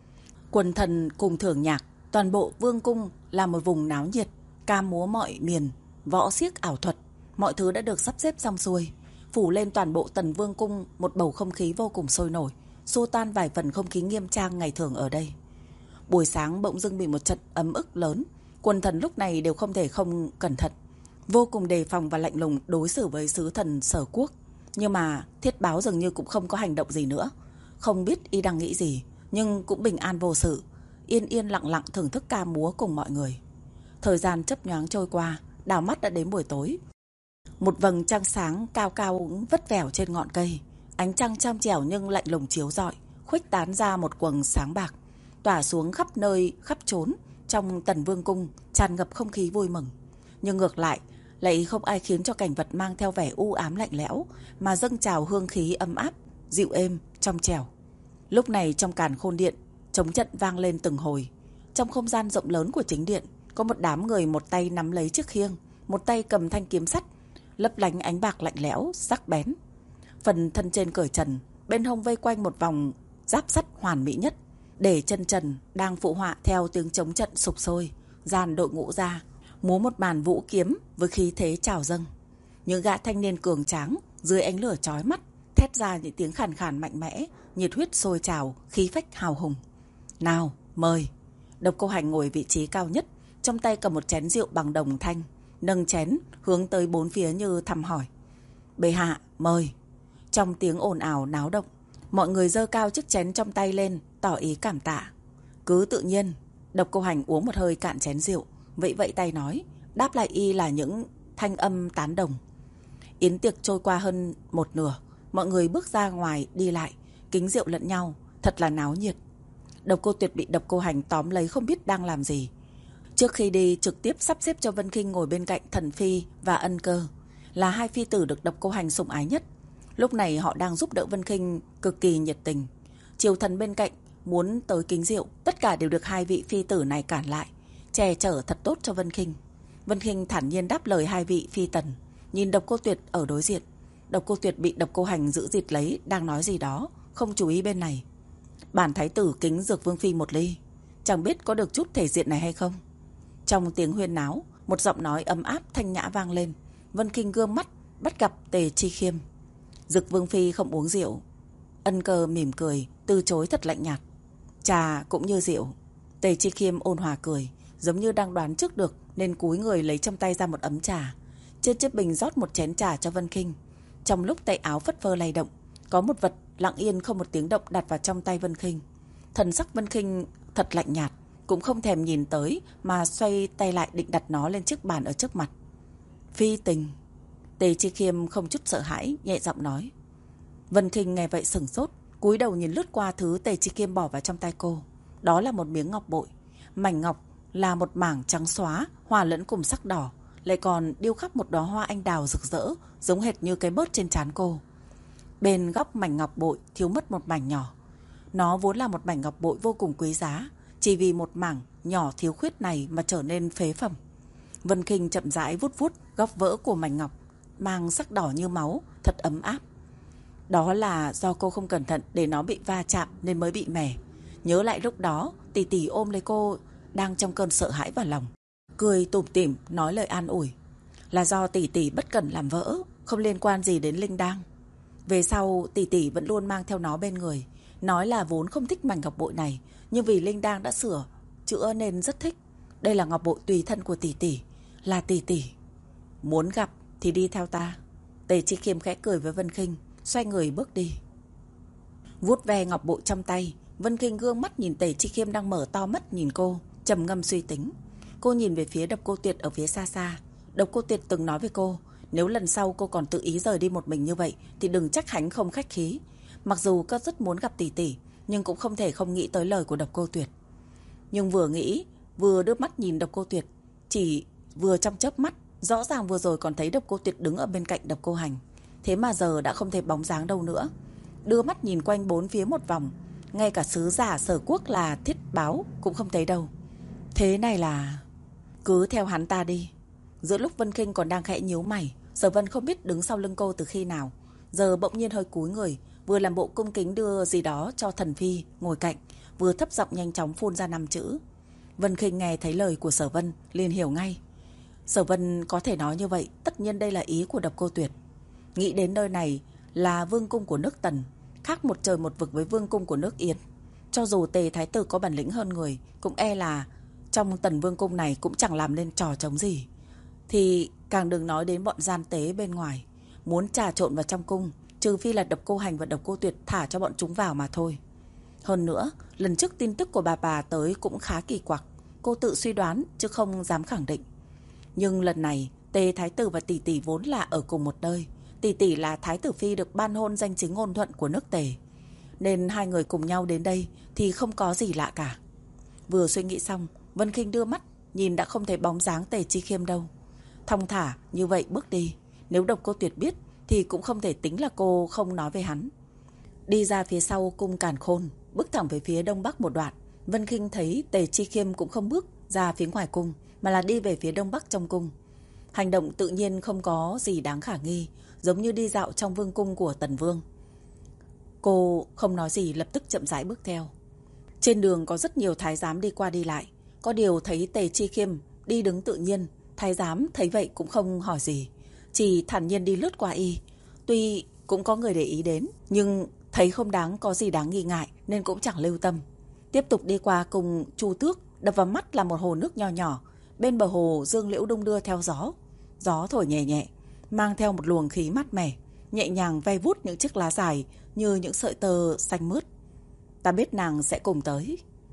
Quần thần cùng thưởng nhạc, toàn bộ vương cung là một vùng náo nhiệt, ca múa mọi miền, võ xiếc ảo thuật, mọi thứ đã được sắp xếp xong xuôi, phủ lên toàn bộ Tần Vương cung một bầu không khí vô cùng sôi nổi, xua tan vài phần không khí nghiêm trang ngày thường ở đây. Buổi sáng bỗng dưng bị một trận ấm ức lớn, quần thần lúc này đều không thể không cẩn thận, vô cùng đề phòng và lạnh lùng đối xử với sứ thần Sở Quốc. Nhưng mà Thiết Báo dường như cũng không có hành động gì nữa, không biết y đang nghĩ gì, nhưng cũng bình an vô sự, yên yên lặng lặng thưởng thức ca múa cùng mọi người. Thời gian chớp nhoáng trôi qua, đảo mắt đã đến buổi tối. Một vầng trăng sáng cao cao vất vẻo trên ngọn cây, ánh trăng trong trẻo nhưng lạnh lùng chiếu rọi, khuếch tán ra một quầng sáng bạc, tỏa xuống khắp nơi khắp chốn trong Tần Vương cung, tràn ngập không khí vui mừng. Nhưng ngược lại, lại không ai khiến cho cảnh vật mang theo vẻ u ám lạnh lẽo, mà dâng trào hương khí ấm áp, dịu êm, trong trẻo. Lúc này trong Càn Khôn điện, trống trận vang lên từng hồi. Trong không gian rộng lớn của chính điện, có một đám người một tay nắm lấy chiếc khiêng, một tay cầm thanh kiếm sắt, lấp lánh ánh bạc lạnh lẽo, sắc bén. Phần thân trên cởi trần, bên hông vây quanh một vòng giáp sắt hoàn mỹ nhất, để chân trần đang phụ họa theo tiếng trống trận sục sôi, dàn đội ngũ ra, múa một màn vũ kiếm với khí thế trào dâng. Những gã thanh niên cường tráng dưới ánh lửa chói mắt thét ra những tiếng khàn khàn mạnh mẽ, nhiệt huyết sôi trào, khí phách hào hùng. Nào, mời. Độc Cô Hành ngồi vị trí cao nhất, trong tay cầm một chén rượu bằng đồng thanh, nâng chén hướng tới bốn phía như thăm hỏi. Bệ hạ, mời. Trong tiếng ồn ào náo động, mọi người giơ cao chiếc chén trong tay lên, tỏ ý cảm tạ. Cứ tự nhiên. Độc Cô Hành uống một hơi cạn chén rượu, vẫy vẫy tay nói. Đáp lại y là những thanh âm tán đồng. Yến tiệc trôi qua hơn một nửa, mọi người bước ra ngoài đi lại, kính rượu lẫn nhau, thật là náo nhiệt. Độc Cô Tuyệt bị Độc Cô Hành tóm lấy không biết đang làm gì. Trước khi đi trực tiếp sắp xếp cho Vân Khinh ngồi bên cạnh Thần Phi và Ân Cơ, là hai phi tử được Độc Cô Hành sủng ái nhất. Lúc này họ đang giúp đỡ Vân Khinh cực kỳ nhiệt tình. Triều Thần bên cạnh muốn tới kính rượu, tất cả đều được hai vị phi tử này cản lại, che chở thật tốt cho Vân Khinh. Vân Khinh thản nhiên đáp lời hai vị phi tần, nhìn Độc Cô Tuyệt ở đối diện. Độc Cô Tuyệt bị Độc Cô Hành giữ dịt lấy, đang nói gì đó, không chú ý bên này. Bản thái tử kính Dược Vương phi một ly, chẳng biết có được chút thể diện này hay không. Trong tiếng huyên náo, một giọng nói ấm áp thanh nhã vang lên. Vân Khinh gương mắt bắt gặp Tề Chi Khiêm. Dực Vương phi không uống rượu. Ân Cơ mỉm cười, từ chối thật lạnh nhạt. Trà cũng như rượu. Tề Chi Khiêm ôn hòa cười, giống như đang đoán trước được, nên cúi người lấy trong tay ra một ấm trà. Trên chiếc bình rót một chén trà cho Vân Khinh. Trong lúc tay áo phất phơ lay động, có một vật lặng yên không một tiếng động đặt vào trong tay Vân Khinh. Thần sắc Vân Khinh thật lạnh nhạt, cũng không thèm nhìn tới mà xoay tay lại định đặt nó lên chiếc bàn ở trước mặt. Phi tình. Tề Chi Khiêm không chút sợ hãi, nhẹ giọng nói. Vân Khinh nghe vậy sửng sốt, cúi đầu nhìn lướt qua thứ Tề Chi Khiêm bỏ vào trong tay cô. Đó là một miếng ngọc bội. Mảnh ngọc là một mảng trắng xóa, hòa lẫn cùng sắc đỏ, lại còn điêu khắc một đóa hoa anh đào rực rỡ, giống hệt như cái bớt trên trán cô. Bên góc mảnh ngọc bội thiếu mất một mảnh nhỏ. Nó vốn là một mảnh ngọc bội vô cùng quý giá, chỉ vì một mảng nhỏ thiếu khuyết này mà trở nên phế phẩm. Vân Khinh chậm rãi vuốt vuốt góc vỡ của mảnh ngọc, mang sắc đỏ như máu, thật ấm áp. Đó là do cô không cẩn thận để nó bị va chạm nên mới bị mẻ. Nhớ lại lúc đó, tỷ tỷ ôm lấy cô đang trong cơn sợ hãi vào lòng, cười tủm tỉm nói lời an ủi. Là do tỷ tỷ bất cẩn làm vỡ, không liên quan gì đến linh đăng. Về sau tỷ tỷ vẫn luôn mang theo nó bên người, nói là vốn không thích mảnh ngọc bội này, nhưng vì linh đăng đã sửa chữa nên rất thích. Đây là ngọc bội tùy thân của tỷ tỷ, là tỷ tỷ. Muốn gặp thì đi theo ta. Tề Chi Khiêm khẽ cười với Vân Khinh, xoay người bước đi. Vuốt ve ngọc bội trong tay, Vân Khinh gương mắt nhìn Tề Chi Khiêm đang mở to mắt nhìn cô, trầm ngâm suy tính. Cô nhìn về phía Độc Cô Tuyệt ở phía xa xa. Độc Cô Tuyệt từng nói với cô, nếu lần sau cô còn tự ý rời đi một mình như vậy thì đừng trách hắn không khách khí. Mặc dù cô rất muốn gặp tỷ tỷ, nhưng cũng không thể không nghĩ tới lời của Độc Cô Tuyệt. Nhưng vừa nghĩ, vừa đưa mắt nhìn Độc Cô Tuyệt, chỉ vừa trong chớp mắt, rõ ràng vừa rồi còn thấy Độc Cô Tuyệt đứng ở bên cạnh Độc Cô Hành, thế mà giờ đã không thấy bóng dáng đâu nữa. Đưa mắt nhìn quanh bốn phía một vòng, ngay cả sứ giả Sở Quốc là Thiết Báo cũng không thấy đâu. Thế này là... Cứ theo hắn ta đi. Giữa lúc Vân Khinh còn đang khẽ nhíu mày, Sở Vân không biết đứng sau lưng cô từ khi nào, giờ bỗng nhiên hơi cúi người, vừa làm bộ cung kính đưa gì đó cho Thần Phi ngồi cạnh, vừa thấp giọng nhanh chóng phun ra năm chữ. Vân Khinh nghe thấy lời của Sở Vân liền hiểu ngay. Sở Vân có thể nói như vậy, tất nhiên đây là ý của Độc Cô Tuyệt. Nghĩ đến nơi này là vương cung của nước Tần, khác một trời một vực với vương cung của nước Yên. Cho dù Tề Thái Tử có bản lĩnh hơn người, cũng e là trong Tần vương cung này cũng chẳng làm nên trò trống gì. Thì càng đừng nói đến bọn gian tế bên ngoài, muốn trà trộn vào trong cung, trừ phi là Độc Cô Hành và Độc Cô Tuyệt thả cho bọn chúng vào mà thôi. Hơn nữa, lần trước tin tức của bà bà tới cũng khá kỳ quặc, cô tự suy đoán chứ không dám khẳng định. Nhưng lần này, Tề Thái Tử và tỷ tỷ vốn là ở cùng một nơi. Tỷ tỷ là Thái Tử Phi được ban hôn danh chính ngôn thuận của nước Tề, nên hai người cùng nhau đến đây thì không có gì lạ cả. Vừa suy nghĩ xong, Vân Khinh đưa mắt nhìn đã không thấy bóng dáng Tề Chi Khiêm đâu. Thong thả như vậy bước đi, nếu Độc Cô Tuyệt biết thì cũng không thể tính là cô không nói về hắn. Đi ra phía sau cung Càn Khôn, bước thẳng về phía đông bắc một đoạn, Vân Khinh thấy Tề Chi Khiêm cũng không bước ra phía ngoài cung, mà là đi về phía đông bắc trong cung. Hành động tự nhiên không có gì đáng khả nghi, giống như đi dạo trong vương cung của Tần Vương. Cô không nói gì, lập tức chậm rãi bước theo. Trên đường có rất nhiều thái giám đi qua đi lại, có điều thấy Tề Chi Khiêm đi đứng tự nhiên, thái giám thấy vậy cũng không hỏi gì, chỉ thản nhiên đi lướt qua y. Tuy cũng có người để ý đến, nhưng thấy không đáng có gì đáng nghi ngại nên cũng chẳng lưu tâm. Tiếp tục đi qua cùng Chu Tước, đập vào mắt là một hồ nước nho nhỏ. Bên bờ hồ dương liễu đung đưa theo gió, gió thổi nhẹ nhẹ, mang theo một luồng khí mát mẻ, nhẹ nhàng vay vút những chiếc lá dài như những sợi tơ xanh mướt. Ta biết nàng sẽ cùng tới.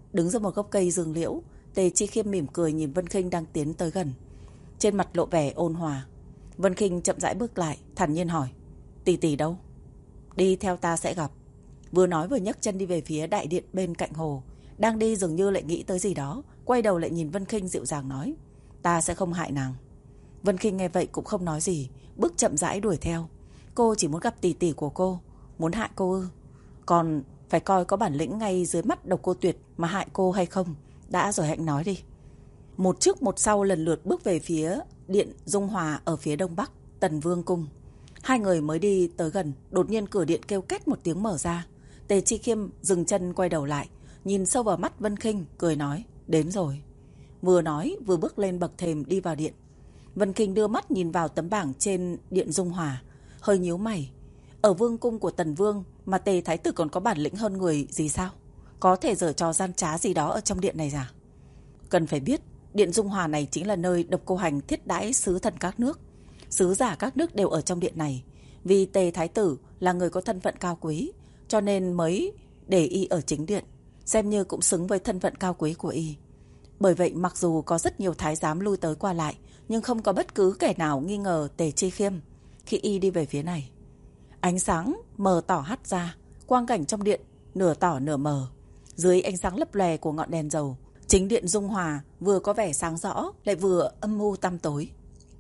Đứng dưới một gốc cây dương liễu, Tề Chi Khiêm mỉm cười nhìn Vân Khinh đang tiến tới gần. Trên mặt lộ vẻ ôn hòa. Vân Khinh chậm rãi bước lại, thản nhiên hỏi: tỷ tỷ đâu? Đi theo ta sẽ gặp. Vừa nói vừa nhấc chân đi về phía đại điện bên cạnh hồ. Đang đi dường như lại nghĩ tới gì đó, quay đầu lại nhìn Vân Khinh dịu dàng nói: ta sẽ không hại nàng. Vân Khinh nghe vậy cũng không nói gì, bước chậm rãi đuổi theo. Cô chỉ muốn gặp tỷ tỷ của cô. Muốn hại cô ư? Còn phải coi có bản lĩnh ngay dưới mắt Độc Cô Tuyệt mà hại cô hay không. Đã rồi hãy nói đi. Một trước một sau lần lượt bước về phía điện Dung Hòa ở phía đông bắc Tần Vương cung. Hai người mới đi tới gần, đột nhiên cửa điện kêu két một tiếng mở ra. Tề Chi Khiêm dừng chân quay đầu lại, nhìn sâu vào mắt Vân Khinh, cười nói: đến rồi. Vừa nói vừa bước lên bậc thềm đi vào điện. Vân Khinh đưa mắt nhìn vào tấm bảng trên điện Dung Hòa, hơi nhíu mày. Ở vương cung của Tần Vương mà Tề Thái tử còn có bản lĩnh hơn người gì sao? Có thể giở trò gian trá gì đó ở trong điện này à? Cần phải biết, điện Dung Hòa này chính là nơi Độc Cô Hành thiết đãi sứ thần các nước. Sứ giả các nước đều ở trong điện này. Vì Tề Thái tử là người có thân phận cao quý, cho nên mới để y ở chính điện, xem như cũng xứng với thân phận cao quý của y. Bởi vậy mặc dù có rất nhiều thái giám lui tới qua lại, nhưng không có bất cứ kẻ nào nghi ngờ Tề Chi Khiêm khi y đi về phía này. Ánh sáng mờ tỏ hắt ra, quang cảnh trong điện nửa tỏ nửa mờ. Dưới ánh sáng lấp lòe của ngọn đèn dầu, chính điện Dung Hòa vừa có vẻ sáng rõ, lại vừa âm mưu tăm tối.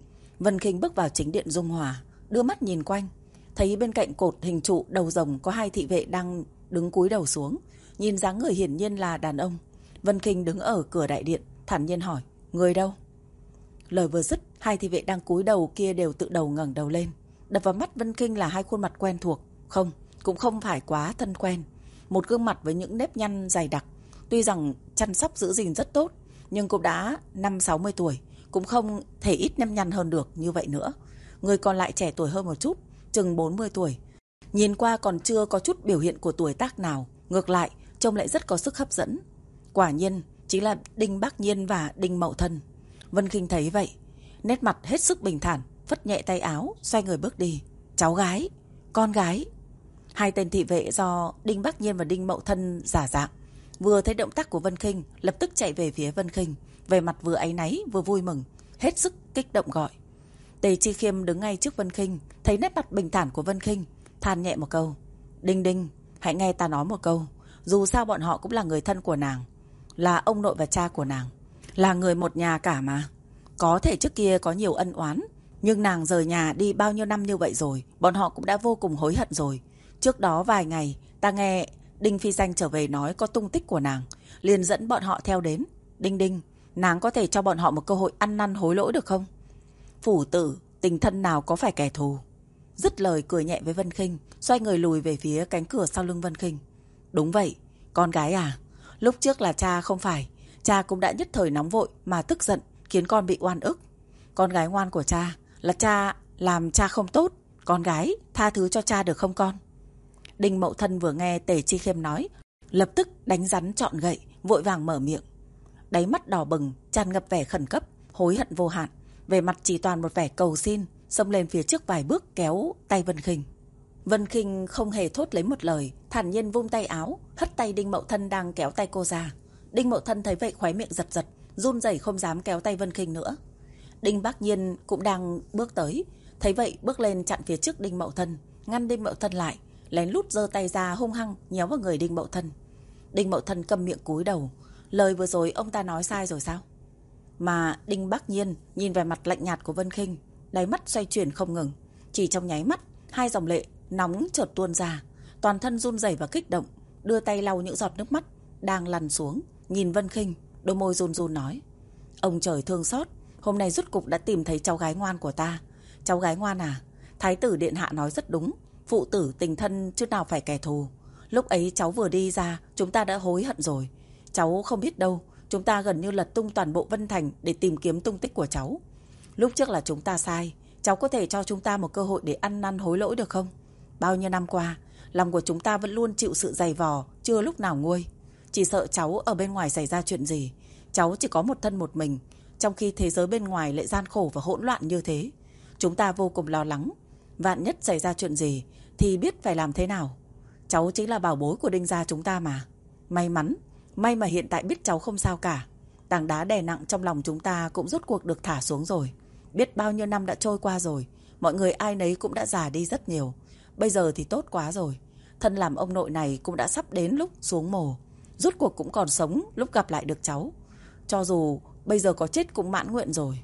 Vân Khinh bước vào chính điện Dung Hòa, đưa mắt nhìn quanh, thấy bên cạnh cột hình trụ đầu rồng có hai thị vệ đang đứng cúi đầu xuống, nhìn dáng người hiển nhiên là đàn ông. Vân Khinh đứng ở cửa đại điện, thản nhiên hỏi: người đâu? Lời vừa dứt, hai thị vệ đang cúi đầu kia đều tự đầu ngẩng đầu lên. Đập vào mắt Vân Khinh là hai khuôn mặt quen thuộc, không, cũng không phải quá thân quen. Một gương mặt với những nếp nhăn dày đặc, tuy rằng chăm sóc giữ gìn rất tốt, nhưng cũng đã năm sáu mươi tuổi, cũng không thể ít nếp nhăn hơn được như vậy nữa. Người còn lại trẻ tuổi hơn một chút, chừng bốn mươi tuổi. Nhìn qua còn chưa có chút biểu hiện của tuổi tác nào, ngược lại trông lại rất có sức hấp dẫn. Quả nhiên chính là Đinh Bác Nhiên và Đinh Mậu Thân. Vân Khinh thấy vậy, nét mặt hết sức bình thản, phất nhẹ tay áo, xoay người bước đi. Cháu gái, con gái. Hai tên thị vệ do Đinh Bác Nhiên và Đinh Mậu Thân giả dạng, vừa thấy động tác của Vân Khinh lập tức chạy về phía Vân Khinh, về mặt vừa áy náy vừa vui mừng, hết sức kích động gọi. Tề Chi Khiêm đứng ngay trước Vân Khinh, thấy nét mặt bình thản của Vân Khinh, than nhẹ một câu: Đinh Đinh, hãy nghe ta nói một câu. Dù sao bọn họ cũng là người thân của nàng, là ông nội và cha của nàng, là người một nhà cả mà. Có thể trước kia có nhiều ân oán, nhưng nàng rời nhà đi bao nhiêu năm như vậy rồi, bọn họ cũng đã vô cùng hối hận rồi. Trước đó vài ngày ta nghe Đinh Phi Danh trở về nói có tung tích của nàng, liền dẫn bọn họ theo đến. Đinh Đinh, nàng có thể cho bọn họ một cơ hội ăn năn hối lỗi được không? Phủ tử, tình thân nào có phải kẻ thù? Dứt lời cười nhẹ với Vân Khinh, xoay người lùi về phía cánh cửa sau lưng Vân Khinh. Đúng vậy, con gái à, lúc trước là cha không phải, cha cũng đã nhất thời nóng vội mà tức giận, khiến con bị oan ức. Con gái ngoan của cha, là cha làm cha không tốt, con gái tha thứ cho cha được không con? Đinh Mậu Thân vừa nghe Tề Chi Khiêm nói, lập tức đánh rắn trọn gậy, vội vàng mở miệng. Đáy mắt đỏ bừng, tràn ngập vẻ khẩn cấp, hối hận vô hạn, về mặt chỉ toàn một vẻ cầu xin, xông lên phía trước vài bước kéo tay Vân Khinh. Vân Khinh không hề thốt lấy một lời, thản nhiên vung tay áo, hất tay Đinh Mậu Thân đang kéo tay cô ra. Đinh Mậu Thân thấy vậy khóe miệng giật giật, run rẩy không dám kéo tay Vân Khinh nữa. Đinh Bác Nhiên cũng đang bước tới, thấy vậy bước lên chặn phía trước Đinh Mậu Thân, ngăn Đinh Mậu Thân lại, lén lút giơ tay ra hung hăng nhéo vào người Đinh Mậu Thân. Đinh Mậu Thân câm miệng cúi đầu. Lời vừa rồi ông ta nói sai rồi sao? Mà Đinh Bác Nhiên nhìn về mặt lạnh nhạt của Vân Khinh, đáy mắt xoay chuyển không ngừng. Chỉ trong nháy mắt, hai dòng lệ nóng chợt tuôn ra, toàn thân run rẩy và kích động, đưa tay lau những giọt nước mắt đang lăn xuống, nhìn Vân Khinh, đôi môi run run nói: Ông trời thương xót, hôm nay rốt cục đã tìm thấy cháu gái ngoan của ta. Cháu gái ngoan à, Thái tử điện hạ nói rất đúng, phụ tử tình thân chứ nào phải kẻ thù. Lúc ấy cháu vừa đi ra, chúng ta đã hối hận rồi. Cháu không biết đâu, chúng ta gần như lật tung toàn bộ Vân Thành để tìm kiếm tung tích của cháu. Lúc trước là chúng ta sai, cháu có thể cho chúng ta một cơ hội để ăn năn hối lỗi được không? Bao nhiêu năm qua, lòng của chúng ta vẫn luôn chịu sự dày vò, chưa lúc nào nguôi. Chỉ sợ cháu ở bên ngoài xảy ra chuyện gì. Cháu chỉ có một thân một mình, trong khi thế giới bên ngoài lại gian khổ và hỗn loạn như thế. Chúng ta vô cùng lo lắng, vạn nhất xảy ra chuyện gì thì biết phải làm thế nào. Cháu chính là bảo bối của Đinh gia chúng ta mà. May mắn, May mà hiện tại biết cháu không sao cả. Tảng đá đè nặng trong lòng chúng ta cũng rốt cuộc được thả xuống rồi. Biết bao nhiêu năm đã trôi qua rồi, mọi người ai nấy cũng đã già đi rất nhiều. Bây giờ thì tốt quá rồi. Thân làm ông nội này cũng đã sắp đến lúc xuống mồ. Rốt cuộc cũng còn sống lúc gặp lại được cháu. Cho dù bây giờ có chết cũng mãn nguyện rồi.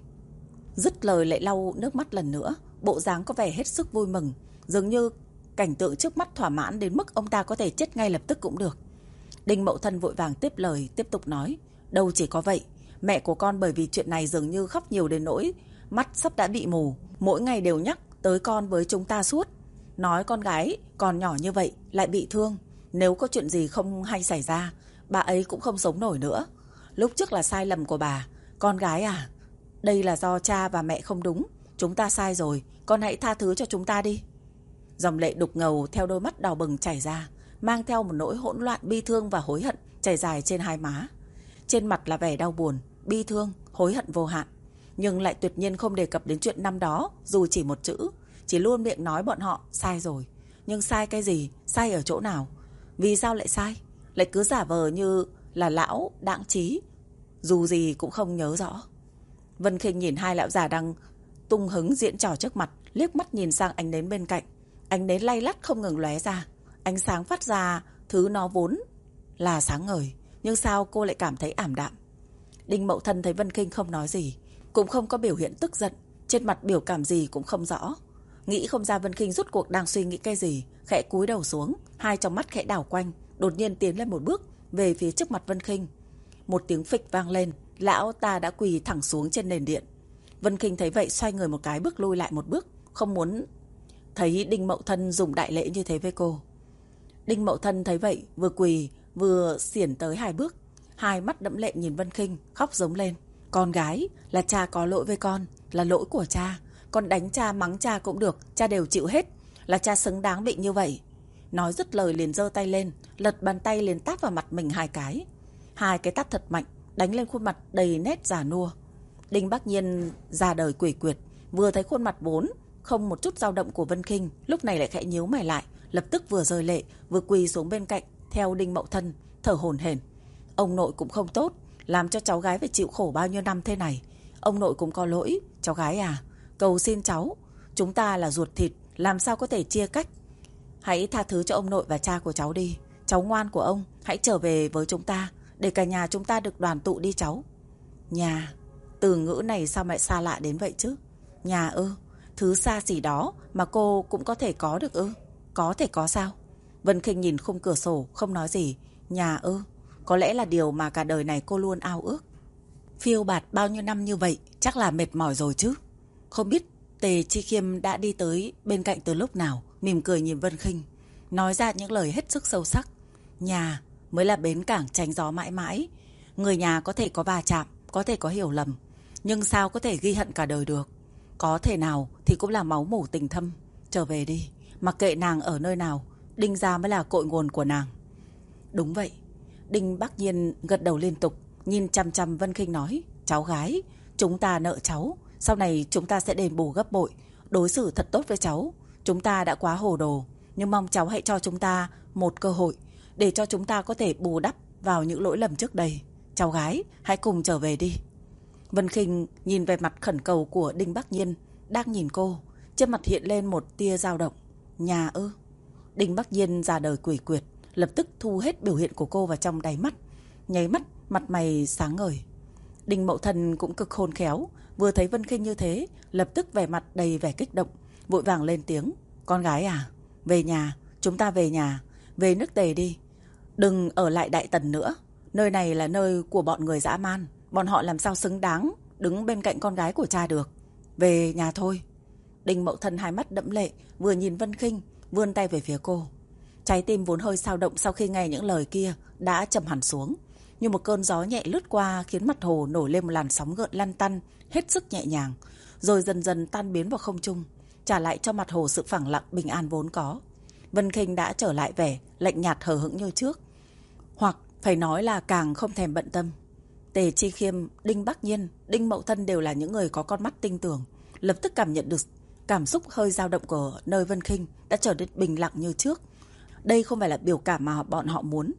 Dứt lời lại lau nước mắt lần nữa, bộ dáng có vẻ hết sức vui mừng. Dường như cảnh tượng trước mắt thỏa mãn đến mức ông ta có thể chết ngay lập tức cũng được. Đinh Mậu Thân vội vàng tiếp lời, tiếp tục nói. Đâu chỉ có vậy, mẹ của con bởi vì chuyện này dường như khóc nhiều đến nỗi mắt sắp đã bị mù. Mỗi ngày đều nhắc tới con với chúng ta suốt. Nói con gái còn nhỏ như vậy lại bị thương. Nếu có chuyện gì không hay xảy ra, bà ấy cũng không sống nổi nữa. Lúc trước là sai lầm của bà. Con gái à, đây là do cha và mẹ không đúng. Chúng ta sai rồi, con hãy tha thứ cho chúng ta đi. Dòng lệ đục ngầu theo đôi mắt đỏ bừng chảy ra, mang theo một nỗi hỗn loạn bi thương và hối hận chảy dài trên hai má. Trên mặt là vẻ đau buồn, bi thương, hối hận vô hạn, nhưng lại tuyệt nhiên không đề cập đến chuyện năm đó dù chỉ một chữ. Chỉ luôn miệng nói bọn họ sai rồi. Nhưng sai cái gì? Sai ở chỗ nào? Vì sao lại sai? Lại cứ giả vờ như là lão đãng trí, dù gì cũng không nhớ rõ. Vân Khinh nhìn hai lão già đang tung hứng diễn trò trước mặt, liếc mắt nhìn sang ánh nến bên cạnh. Ánh nến lay lắt không ngừng lóe ra, ánh sáng phát ra thứ nó vốn là sáng ngời, nhưng sao cô lại cảm thấy ảm đạm. Đinh Mậu Thân thấy Vân Khinh không nói gì, cũng không có biểu hiện tức giận, trên mặt biểu cảm gì cũng không rõ. Nghĩ không ra Vân Khinh rốt cuộc đang suy nghĩ cái gì, khẽ cúi đầu xuống, hai trong mắt khẽ đảo quanh, đột nhiên tiến lên một bước về phía trước mặt Vân Khinh. Một tiếng phịch vang lên, lão ta đã quỳ thẳng xuống trên nền điện. Vân Khinh thấy vậy xoay người một cái, bước lui lại một bước, không muốn thấy Đinh Mậu Thân dùng đại lễ như thế với cô. Đinh Mậu Thân thấy vậy, vừa quỳ vừa xiển tới hai bước, hai mắt đẫm lệ nhìn Vân Khinh, khóc giống lên. Con gái, là cha có lỗi với con, là lỗi của cha. Con đánh cha mắng cha cũng được, cha đều chịu hết, là cha xứng đáng bị như vậy. Nói dứt lời liền giơ tay lên, lật bàn tay liền tát vào mặt mình hai cái. Hai cái tát thật mạnh, đánh lên khuôn mặt đầy nét già nua. Đinh Bác Nhiên già đời quỷ quyệt, vừa thấy khuôn mặt vốn không một chút dao động của Vân Khinh, lúc này lại khẽ nhíu mày lại, lập tức vừa rơi lệ, vừa quỳ xuống bên cạnh theo Đinh Mậu Thân, thở hổn hển. Ông nội cũng không tốt, làm cho cháu gái phải chịu khổ bao nhiêu năm thế này. Ông nội cũng có lỗi, cháu gái à, cầu xin cháu, chúng ta là ruột thịt, làm sao có thể chia cách. Hãy tha thứ cho ông nội và cha của cháu đi. Cháu ngoan của ông, hãy trở về với chúng ta, để cả nhà chúng ta được đoàn tụ đi cháu. Nhà, từ ngữ này sao lại xa lạ đến vậy chứ? Nhà ư? Thứ xa xỉ đó mà cô cũng có thể có được ư? Có thể có sao? Vân Khinh nhìn khung cửa sổ không nói gì. Nhà ư? Có lẽ là điều mà cả đời này cô luôn ao ước. Phiêu bạt bao nhiêu năm như vậy, chắc là mệt mỏi rồi chứ. Không biết Tề Chi Khiêm đã đi tới bên cạnh từ lúc nào, mỉm cười nhìn Vân Khinh, nói ra những lời hết sức sâu sắc. Nhà mới là bến cảng tránh gió mãi mãi. Người nhà có thể có va chạm, có thể có hiểu lầm, nhưng sao có thể ghi hận cả đời được? Có thể nào thì cũng là máu mủ tình thâm. Trở về đi, mặc kệ nàng ở nơi nào, Đinh gia mới là cội nguồn của nàng. Đúng vậy. Đinh Bác Nhiên gật đầu liên tục, nhìn chằm chằm Vân Khinh nói. Cháu gái, chúng ta nợ cháu, sau này chúng ta sẽ đền bù gấp bội, đối xử thật tốt với cháu. Chúng ta đã quá hồ đồ, nhưng mong cháu hãy cho chúng ta một cơ hội, để cho chúng ta có thể bù đắp vào những lỗi lầm trước đây. Cháu gái, hãy cùng trở về đi. Vân Khinh nhìn về mặt khẩn cầu của Đinh Bác Nhiên đang nhìn cô, trên mặt hiện lên một tia dao động. Nhà ư? Đinh Bác Nhiên già đời quỷ quyệt, lập tức thu hết biểu hiện của cô vào trong đáy mắt, nháy mắt mặt mày sáng ngời. Đinh Mậu Thân cũng cực khôn khéo, vừa thấy Vân Khinh như thế, lập tức vẻ mặt đầy vẻ kích động, vội vàng lên tiếng. Con gái à, về nhà, chúng ta về nhà, về nước Tề đi. Đừng ở lại Đại Tần nữa, nơi này là nơi của bọn người dã man, bọn họ làm sao xứng đáng đứng bên cạnh con gái của cha được. Về nhà thôi. Đinh Mậu Thân hai mắt đẫm lệ, vừa nhìn Vân Khinh, vươn tay về phía cô. Trái tim vốn hơi dao động sau khi nghe những lời kia đã trầm hẳn xuống, như một cơn gió nhẹ lướt qua, khiến mặt hồ nổi lên một làn sóng gợn lăn tăn hết sức nhẹ nhàng, rồi dần dần tan biến vào không trung, trả lại cho mặt hồ sự phẳng lặng bình an vốn có. Vân Khinh đã trở lại vẻ lạnh nhạt hờ hững như trước, hoặc phải nói là càng không thèm bận tâm. Tề Chi Khiêm, Đinh Bác Nhiên, Đinh Mậu Thân đều là những người có con mắt tinh tường, lập tức cảm nhận được cảm xúc hơi dao động của nơi Vân Khinh đã trở nên bình lặng như trước. Đây không phải là biểu cảm mà bọn họ muốn.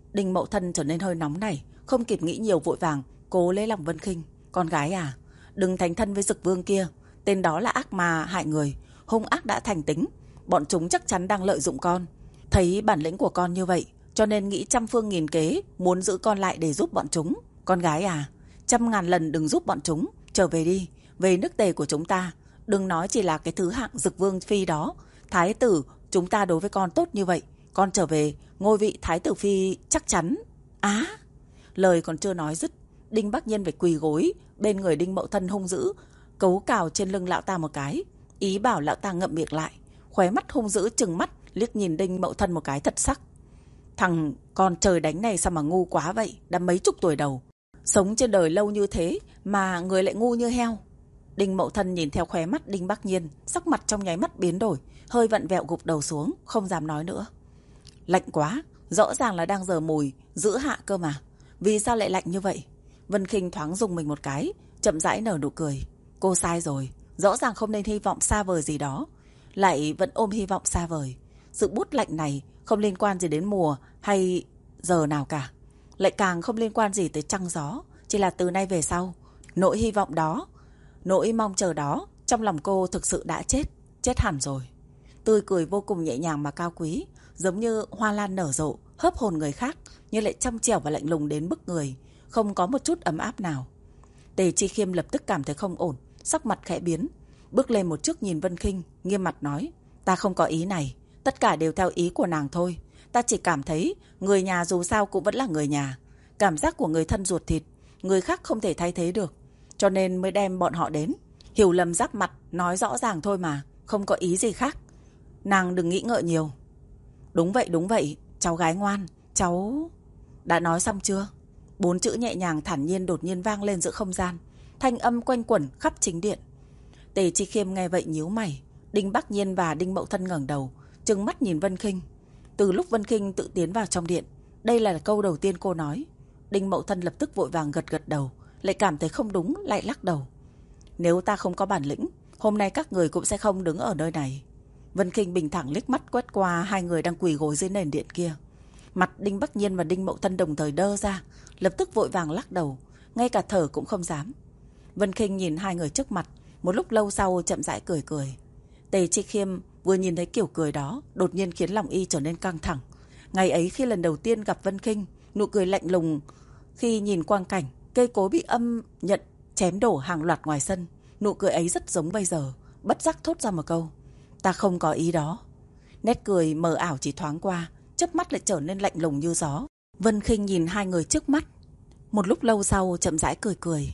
Đinh Mậu Thân trở nên hơi nóng nảy, không kịp nghĩ nhiều vội vàng cố lấy lòng Vân Khinh. Con gái à, đừng thành thân với Dực Vương kia, tên đó là ác ma hại người, hung ác đã thành tính, bọn chúng chắc chắn đang lợi dụng con. Thấy bản lĩnh của con như vậy, cho nên nghĩ trăm phương nghìn kế muốn giữ con lại để giúp bọn chúng. Con gái à, trăm ngàn lần đừng giúp bọn chúng, trở về đi, về nước Tề của chúng ta. Đừng nói chỉ là cái thứ hạng Dực Vương phi đó, thái tử chúng ta đối với con tốt như vậy, con trở về ngôi vị thái tử phi chắc chắn. Á, lời còn chưa nói dứt, Đinh Bắc Nhiên phải quỳ gối bên người Đinh Mậu Thân hung dữ, cấu cào trên lưng lão ta một cái, ý bảo lão ta ngậm miệng lại, khóe mắt hung dữ trừng mắt liếc nhìn Đinh Mậu Thân một cái thật sắc. Thằng con trời đánh này sao mà ngu quá vậy, đã mấy chục tuổi đầu, sống trên đời lâu như thế mà người lại ngu như heo. Đinh Mậu Thân nhìn theo khóe mắt Đinh Bắc Nhiên, sắc mặt trong nháy mắt biến đổi, hơi vặn vẹo gục đầu xuống, không dám nói nữa. Lạnh quá, rõ ràng là đang giờ mùi giữ hạ cơ mà, vì sao lại lạnh như vậy? Vân Khinh thoáng dùng mình một cái, chậm rãi nở nụ cười. Cô sai rồi, rõ ràng không nên hy vọng xa vời gì đó, lại vẫn ôm hy vọng xa vời. Sự bút lạnh này không liên quan gì đến mùa hay giờ nào cả, lại càng không liên quan gì tới trăng gió. Chỉ là từ nay về sau, nỗi hy vọng đó, nỗi mong chờ đó trong lòng cô thực sự đã chết, chết hẳn rồi. Tươi cười vô cùng nhẹ nhàng mà cao quý, giống như hoa lan nở rộ, hớp hồn người khác, nhưng lại trong trẻo và lạnh lùng đến bức người, không có một chút ấm áp nào. Tề Chi Khiêm lập tức cảm thấy không ổn, sắc mặt khẽ biến, bước lên một chút nhìn Vân Khinh, nghiêm mặt nói: Ta không có ý này, tất cả đều theo ý của nàng thôi. Ta chỉ cảm thấy người nhà dù sao cũng vẫn là người nhà, cảm giác của người thân ruột thịt, người khác không thể thay thế được, cho nên mới đem bọn họ đến. Hiểu lầm giáp mặt, nói rõ ràng thôi mà, không có ý gì khác. Nàng đừng nghĩ ngợi nhiều. Đúng vậy, đúng vậy, cháu gái ngoan, cháu... Đã nói xong chưa? Bốn chữ nhẹ nhàng thản nhiên đột nhiên vang lên giữa không gian, thanh âm quanh quẩn khắp chính điện. Tề Chi Khiêm nghe vậy nhíu mày. Đinh Bắc Nhiên và Đinh Mậu Thân ngẩng đầu, trừng mắt nhìn Vân Khinh. Từ lúc Vân Khinh tự tiến vào trong điện, đây là câu đầu tiên cô nói. Đinh Mậu Thân lập tức vội vàng gật gật đầu, lại cảm thấy không đúng, lại lắc đầu. Nếu ta không có bản lĩnh, hôm nay các người cũng sẽ không đứng ở nơi này. Vân Khinh bình thản liếc mắt quét qua hai người đang quỳ gối dưới nền điện kia. Mặt Đinh Bắc Nhiên và Đinh Mậu Thân đồng thời đơ ra, lập tức vội vàng lắc đầu, ngay cả thở cũng không dám. Vân Khinh nhìn hai người trước mặt, một lúc lâu sau chậm rãi cười cười. Tề Chi Khiêm vừa nhìn thấy kiểu cười đó, đột nhiên khiến lòng y trở nên căng thẳng. Ngày ấy khi lần đầu tiên gặp Vân Khinh, nụ cười lạnh lùng khi nhìn quang cảnh cây cối bị âm nhận chém đổ hàng loạt ngoài sân, nụ cười ấy rất giống bây giờ, bất giác thốt ra một câu: Ta không có ý đó. Nét cười mờ ảo chỉ thoáng qua, chớp mắt lại trở nên lạnh lùng như gió. Vân Khinh nhìn hai người trước mắt, một lúc lâu sau chậm rãi cười cười.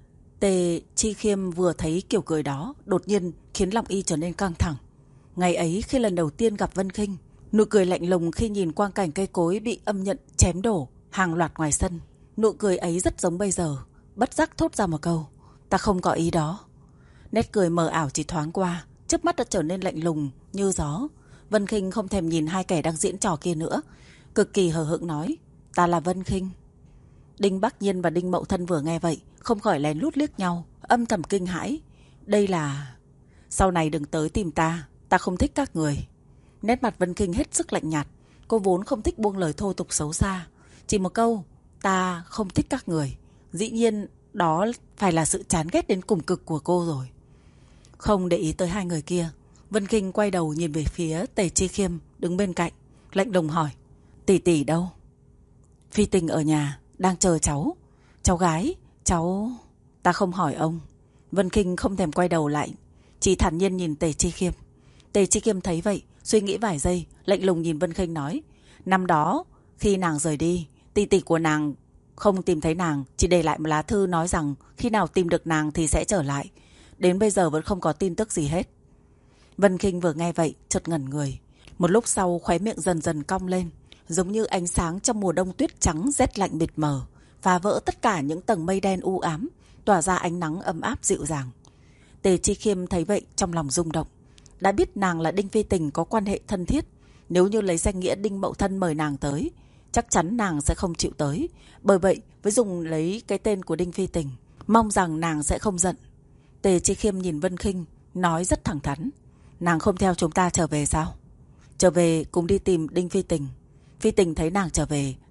Tề Chi Khiêm vừa thấy kiểu cười đó, đột nhiên khiến lòng y trở nên căng thẳng. Ngày ấy khi lần đầu tiên gặp Vân Khinh, nụ cười lạnh lùng khi nhìn quang cảnh cây cối bị âm nhận chém đổ hàng loạt ngoài sân, nụ cười ấy rất giống bây giờ, bất giác thốt ra một câu: Ta không có ý đó. Nét cười mờ ảo chỉ thoáng qua, chớp mắt đã trở nên lạnh lùng như gió. Vân Khinh không thèm nhìn hai kẻ đang diễn trò kia nữa, cực kỳ hờ hững nói: Ta là Vân Khinh. Đinh Bắc Nhiên và Đinh Mậu Thân vừa nghe vậy, không khỏi lén lút liếc nhau, âm thầm kinh hãi. Đây là... Sau này đừng tới tìm ta, ta không thích các người. Nét mặt Vân Khinh hết sức lạnh nhạt, cô vốn không thích buông lời thô tục xấu xa. Chỉ một câu, ta không thích các người, dĩ nhiên đó phải là sự chán ghét đến cùng cực của cô rồi. Không để ý tới hai người kia, Vân Khinh quay đầu nhìn về phía Tề Chi Khiêm đứng bên cạnh, lạnh lùng hỏi: Tỷ tỷ đâu? Phi Tình ở nhà, đang chờ cháu. Cháu gái, cháu... Ta không hỏi ông. Vân Khinh không thèm quay đầu lại, chỉ thản nhiên nhìn Tề Chi Khiêm. Tề Chi Khiêm thấy vậy, suy nghĩ vài giây, lạnh lùng nhìn Vân Khinh nói: Năm đó, khi nàng rời đi, tỷ tỷ của nàng không tìm thấy nàng, chỉ để lại một lá thư nói rằng khi nào tìm được nàng thì sẽ trở lại. Đến bây giờ vẫn không có tin tức gì hết. Vân Khinh vừa nghe vậy, chợt ngẩn người. Một lúc sau khóe miệng dần dần cong lên, giống như ánh sáng trong mùa đông tuyết trắng rét lạnh mịt mờ, phá vỡ tất cả những tầng mây đen u ám, tỏa ra ánh nắng ấm áp dịu dàng. Tề Chi Khiêm thấy vậy trong lòng rung động. Đã biết nàng là Đinh Phi Tình có quan hệ thân thiết, nếu như lấy danh nghĩa Đinh Mậu Thân mời nàng tới, chắc chắn nàng sẽ không chịu tới. Bởi vậy mới dùng lấy cái tên của Đinh Phi Tình, mong rằng nàng sẽ không giận. Tề Chi Khiêm nhìn Vân Khinh, nói rất thẳng thắn: Nàng không theo chúng ta trở về sao? Trở về cùng đi tìm Đinh Phi Tình. Phi Tình thấy nàng trở về,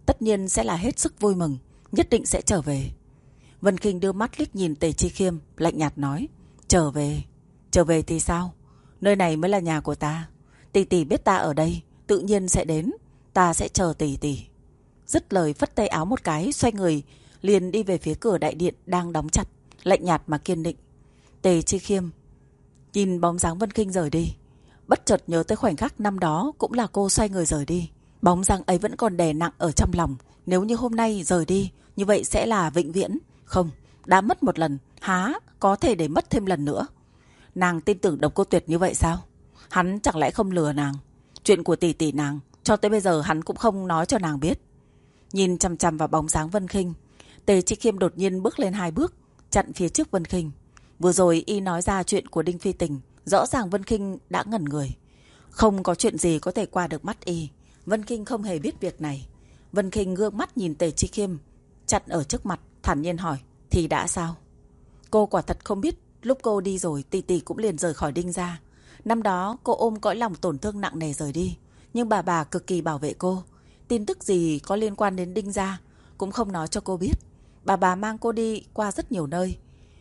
tất nhiên sẽ là hết sức vui mừng, nhất định sẽ trở về. Vân Kinh đưa mắt liếc nhìn Tề Chi Khiêm, lạnh nhạt nói, trở về, trở về thì sao? Nơi này mới là nhà của ta. Tỷ tỷ biết ta ở đây, tự nhiên sẽ đến, ta sẽ chờ tỷ tỷ. Dứt lời phất tay áo một cái, xoay người, liền đi về phía cửa đại điện đang đóng chặt, lạnh nhạt mà kiên định. Tề Chi Khiêm nhìn bóng dáng Vân Kinh rời đi, bất chợt nhớ tới khoảnh khắc năm đó cũng là cô xoay người rời đi. Bóng dáng ấy vẫn còn đè nặng ở trong lòng. Nếu như hôm nay rời đi, như vậy sẽ là vĩnh viễn. Không, đã mất một lần, há có thể để mất thêm lần nữa. Nàng tin tưởng Độc Cô Tuyệt như vậy sao? Hắn chẳng lẽ không lừa nàng? Chuyện của tỷ tỷ nàng cho tới bây giờ hắn cũng không nói cho nàng biết. Nhìn chằm chằm vào bóng dáng Vân Kinh, Tề Chi Khiêm đột nhiên bước lên hai bước, chặn phía trước Vân Kinh. Vừa rồi y nói ra chuyện của Đinh Phi Tình, rõ ràng Vân Kinh đã ngẩn người. Không có chuyện gì có thể qua được mắt y. Vân Kinh không hề biết việc này. Vân Kinh gương mắt nhìn Tề Chi Khiêm chặn ở trước mặt, thản nhiên hỏi, thì đã sao? Cô quả thật không biết, lúc cô đi rồi tỷ tỷ cũng liền rời khỏi Đinh gia. Năm đó cô ôm cõi lòng tổn thương nặng nề rời đi, nhưng bà bà cực kỳ bảo vệ cô. Tin tức gì có liên quan đến Đinh gia cũng không nói cho cô biết. Bà bà mang cô đi qua rất nhiều nơi,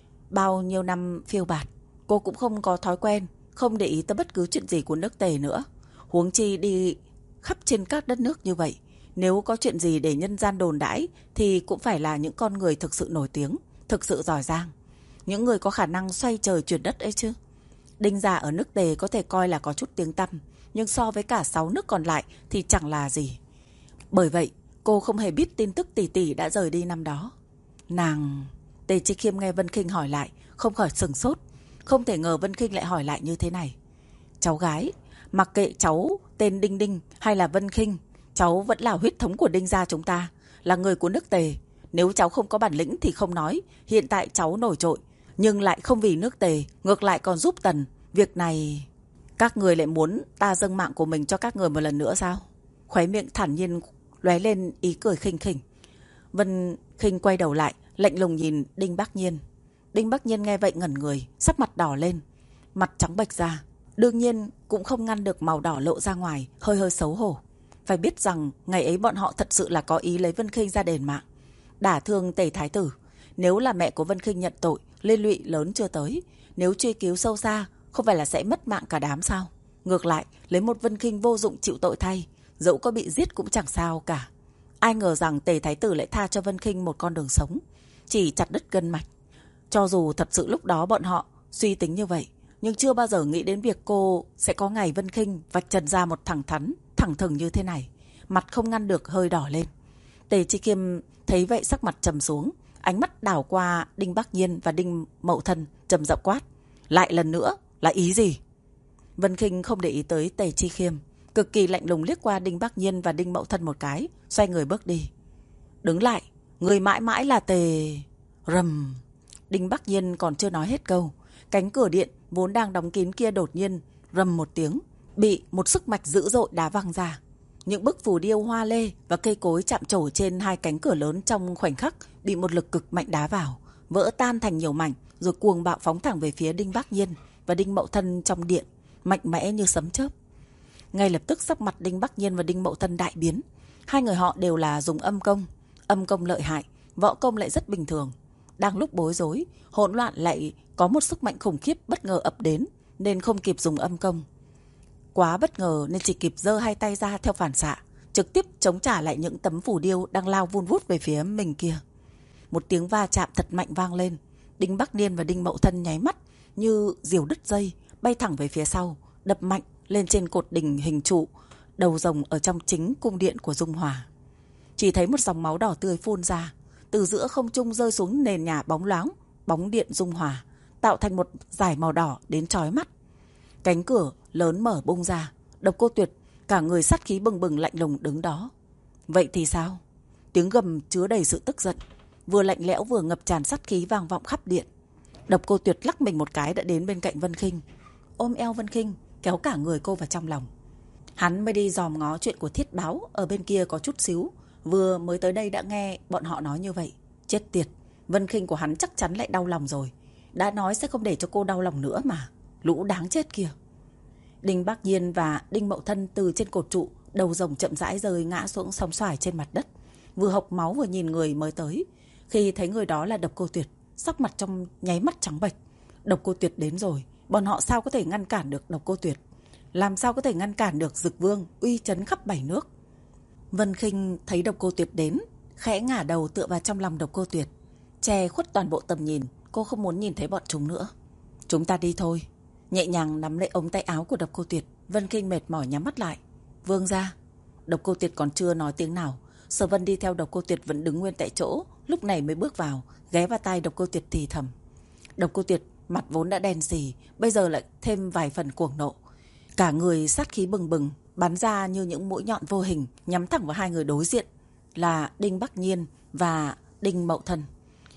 bao nhiêu năm phiêu bạt, cô cũng không có thói quen, không để ý tới bất cứ chuyện gì của nước Tề nữa. Huống chi đi khắp trên các đất nước như vậy, nếu có chuyện gì để nhân gian đồn đãi thì cũng phải là những con người thực sự nổi tiếng, thực sự giỏi giang, những người có khả năng xoay trời chuyển đất ấy chứ. Đinh gia ở nước Tề có thể coi là có chút tiếng tăm, nhưng so với cả sáu nước còn lại thì chẳng là gì. Bởi vậy cô không hề biết tin tức tỷ tỷ đã rời đi năm đó. Nàng... Tề Chi Khiêm nghe Vân Kinh hỏi lại, không khỏi sửng sốt. Không thể ngờ Vân Kinh lại hỏi lại như thế này. Cháu gái, mặc kệ cháu tên Đinh Đinh hay là Vân Kinh, cháu vẫn là huyết thống của Đinh gia chúng ta, là người của nước Tề. Nếu cháu không có bản lĩnh thì không nói, hiện tại cháu nổi trội, nhưng lại không vì nước Tề, ngược lại còn giúp Tần. Việc này... Các người lại muốn ta dâng mạng của mình cho các người một lần nữa sao? Khóe miệng thản nhiên lóe lên ý cười khinh khỉnh. Vân Kinh quay đầu lại, lạnh lùng nhìn Đinh Bác Nhiên. Đinh Bác Nhiên nghe vậy ngẩn người, sắc mặt đỏ lên, mặt trắng bệch ra. Đương nhiên cũng không ngăn được màu đỏ lộ ra ngoài, hơi hơi xấu hổ. Phải biết rằng ngày ấy bọn họ thật sự là có ý lấy Vân Kinh ra đền mạng, đả thương Tề Thái Tử. Nếu là mẹ của Vân Kinh nhận tội, liên lụy lớn chưa tới, nếu truy cứu sâu xa, không phải là sẽ mất mạng cả đám sao? Ngược lại, lấy một Vân Kinh vô dụng chịu tội thay, dẫu có bị giết cũng chẳng sao cả. Ai ngờ rằng Tề Thái Tử lại tha cho Vân Kinh một con đường sống, chỉ chặt đứt gân mạch. Cho dù thật sự lúc đó bọn họ suy tính như vậy, nhưng chưa bao giờ nghĩ đến việc cô sẽ có ngày Vân Kinh vạch trần ra một thẳng thắn, thẳng thừng như thế này. Mặt không ngăn được hơi đỏ lên. Tề Chi Khiêm thấy vậy sắc mặt trầm xuống, ánh mắt đảo qua Đinh Bác Nhiên và Đinh Mậu Thân, trầm giọng quát. Lại lần nữa, là ý gì? Vân Kinh không để ý tới Tề Chi Khiêm, cực kỳ lạnh lùng liếc qua Đinh Bác Nhiên và Đinh Mậu Thân một cái, xoay người bước đi. Đứng lại, người mãi mãi là Tề... Rầm... Đinh Bác Nhiên còn chưa nói hết câu, cánh cửa điện vốn đang đóng kín kia đột nhiên rầm một tiếng, bị một sức mạch dữ dội đá văng ra. Những bức phù điêu hoa lê và cây cối chạm trổ trên hai cánh cửa lớn trong khoảnh khắc bị một lực cực mạnh đá vào, vỡ tan thành nhiều mảnh, rồi cuồng bạo phóng thẳng về phía Đinh Bác Nhiên và Đinh Mậu Thân trong điện, mạnh mẽ như sấm chớp. Ngay lập tức sắc mặt Đinh Bác Nhiên và Đinh Mậu Thân đại biến. Hai người họ đều là dùng âm công, âm công lợi hại, võ công lại rất bình thường. Đang lúc bối rối, hỗn loạn lại có một sức mạnh khủng khiếp bất ngờ ập đến, nên không kịp dùng âm công. Quá bất ngờ nên chỉ kịp giơ hai tay ra theo phản xạ, trực tiếp chống trả lại những tấm phù điêu đang lao vun vút về phía mình kia. Một tiếng va chạm thật mạnh vang lên. Đinh Bác Nhiên và Đinh Mậu Thân nháy mắt như diều đứt dây, bay thẳng về phía sau, đập mạnh lên trên cột đỉnh hình trụ đầu rồng ở trong chính cung điện của Dung Hòa. Chỉ thấy một dòng máu đỏ tươi phun ra, từ giữa không trung rơi xuống nền nhà bóng loáng, bóng điện Dung Hòa, tạo thành một dải màu đỏ đến chói mắt. Cánh cửa lớn mở bung ra, Độc Cô Tuyệt cả người sát khí bừng bừng lạnh lùng đứng đó. Vậy thì sao? Tiếng gầm chứa đầy sự tức giận, vừa lạnh lẽo vừa ngập tràn sát khí vang vọng khắp điện. Độc Cô Tuyệt lắc mình một cái đã đến bên cạnh Vân Kinh, ôm eo Vân Kinh, kéo cả người cô vào trong lòng. Hắn mới đi dòm ngó chuyện của Thiết Báo ở bên kia có chút xíu, vừa mới tới đây đã nghe bọn họ nói như vậy. Chết tiệt, Vân Kinh của hắn chắc chắn lại đau lòng rồi. Đã nói sẽ không để cho cô đau lòng nữa mà. Lũ đáng chết kìa. Đinh Bác Nhiên và Đinh Mậu Thân từ trên cột trụ đầu rồng chậm rãi rơi ngã xuống sóng xoài trên mặt đất. vừa hộc máu vừa nhìn người mới tới. Khi thấy người đó là Độc Cô Tuyệt, sắc mặt trong nháy mắt trắng bệch. Độc Cô Tuyệt đến rồi, bọn họ sao có thể ngăn cản được Độc Cô Tuyệt? Làm sao có thể ngăn cản được Dực Vương uy chấn khắp bảy nước? Vân Khinh thấy Độc Cô Tuyệt đến, khẽ ngả đầu tựa vào trong lòng Độc Cô Tuyệt, che khuất toàn bộ tầm nhìn. Cô không muốn nhìn thấy bọn chúng nữa. Chúng ta đi thôi. Nhẹ nhàng nắm lấy ống tay áo của Độc Cô Tuyệt, Vân Khinh mệt mỏi nhắm mắt lại. Vương gia. Độc Cô Tuyệt còn chưa nói tiếng nào, Sở Vân đi theo Độc Cô Tuyệt vẫn đứng nguyên tại chỗ, lúc này mới bước vào, ghé vào tai Độc Cô Tuyệt thì thầm. Độc Cô Tuyệt mặt vốn đã đen sì, bây giờ lại thêm vài phần cuồng nộ, cả người sát khí bừng bừng, bắn ra như những mũi nhọn vô hình, nhắm thẳng vào hai người đối diện là Đinh Bắc Nhiên và Đinh Mậu Thân.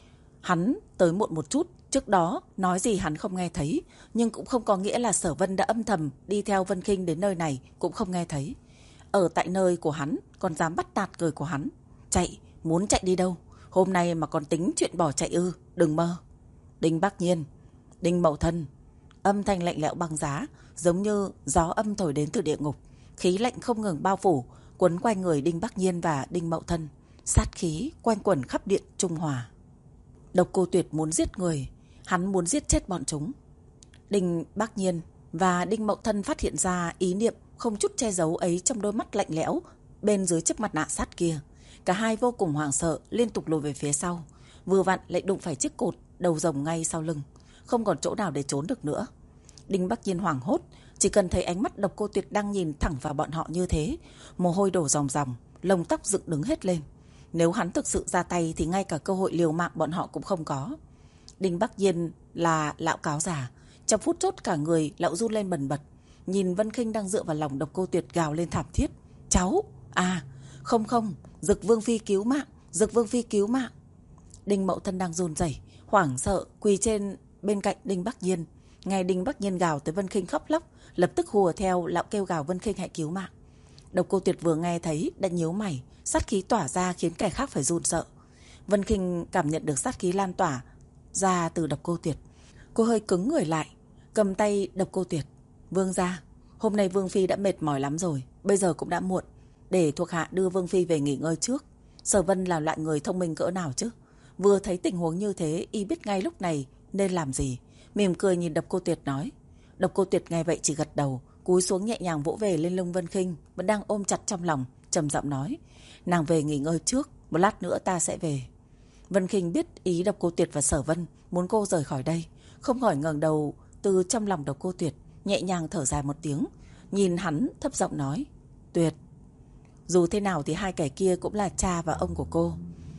Hắn tới muộn một chút, trước đó nói gì hắn không nghe thấy, nhưng cũng không có nghĩa là Sở Vân đã âm thầm đi theo Vân Khinh đến nơi này cũng không nghe thấy. Ở tại nơi của hắn còn dám bắt nạt người của hắn. Chạy, muốn chạy đi đâu? Hôm nay mà còn tính chuyện bỏ chạy ư? Đừng mơ. Đinh Bắc Nhiên, Đinh Mậu Thân. Âm thanh lạnh lẽo băng giá, giống như gió âm thổi đến từ địa ngục. Khí lạnh không ngừng bao phủ, quấn quanh người Đinh Bắc Nhiên và Đinh Mậu Thân. Sát khí quanh quẩn khắp điện Trung Hòa. Độc Cô Tuyệt muốn giết người, hắn muốn giết chết bọn chúng. Đinh Bắc Nhiên và Đinh Mậu Thân phát hiện ra ý niệm không chút che giấu ấy trong đôi mắt lạnh lẽo bên dưới chiếc mặt nạ sắt kia. Cả hai vô cùng hoảng sợ, liên tục lùi về phía sau, vừa vặn lại đụng phải chiếc cột đầu rồng ngay sau lưng, không còn chỗ nào để trốn được nữa. Đinh Bắc Nhiên hoảng hốt, chỉ cần thấy ánh mắt Độc Cô Tuyệt đang nhìn thẳng vào bọn họ như thế, mồ hôi đổ ròng ròng, lông tóc dựng đứng hết lên. Nếu hắn thực sự ra tay thì ngay cả cơ hội liều mạng bọn họ cũng không có. Đinh Bắc Nhiên là lão cáo già, trong phút chốt cả người lão run lên bần bật, nhìn Vân Khinh đang dựa vào lòng Độc Cô Tuyệt gào lên thảm thiết. Cháu, à, không không, Dực Vương Phi cứu mạng, Dực Vương Phi cứu mạng. Đinh Mậu Thân đang run rẩy, hoảng sợ quỳ trên bên cạnh Đinh Bắc Nhiên. Nghe Đinh Bắc Nhiên gào tới Vân Khinh khóc lóc, lập tức hùa theo lão kêu gào Vân Khinh hãy cứu mạng. Độc Cô Tuyệt vừa nghe thấy đã nhíu mày, sát khí tỏa ra khiến kẻ khác phải run sợ. Vân Khinh cảm nhận được sát khí lan tỏa ra từ Độc Cô Tuyệt, cô hơi cứng người lại, cầm tay Độc Cô Tuyệt. Vương gia, hôm nay Vương Phi đã mệt mỏi lắm rồi, bây giờ cũng đã muộn, để thuộc hạ đưa Vương Phi về nghỉ ngơi trước. Sở Vân là loại người thông minh cỡ nào chứ, vừa thấy tình huống như thế y biết ngay lúc này nên làm gì, mỉm cười nhìn Độc Cô Tuyệt nói. Độc Cô Tuyệt nghe vậy chỉ gật đầu, cúi xuống nhẹ nhàng vỗ về lên lưng Vân Khinh vẫn đang ôm chặt trong lòng, trầm giọng nói, nàng về nghỉ ngơi trước, một lát nữa ta sẽ về. Vân Khinh biết ý Độc Cô Tuyệt và Sở Vân muốn cô rời khỏi đây, không khỏi ngẩng đầu từ trong lòng Độc Cô Tuyệt, nhẹ nhàng thở dài một tiếng, nhìn hắn thấp giọng nói, Tuyệt, dù thế nào thì hai kẻ kia cũng là cha và ông của cô.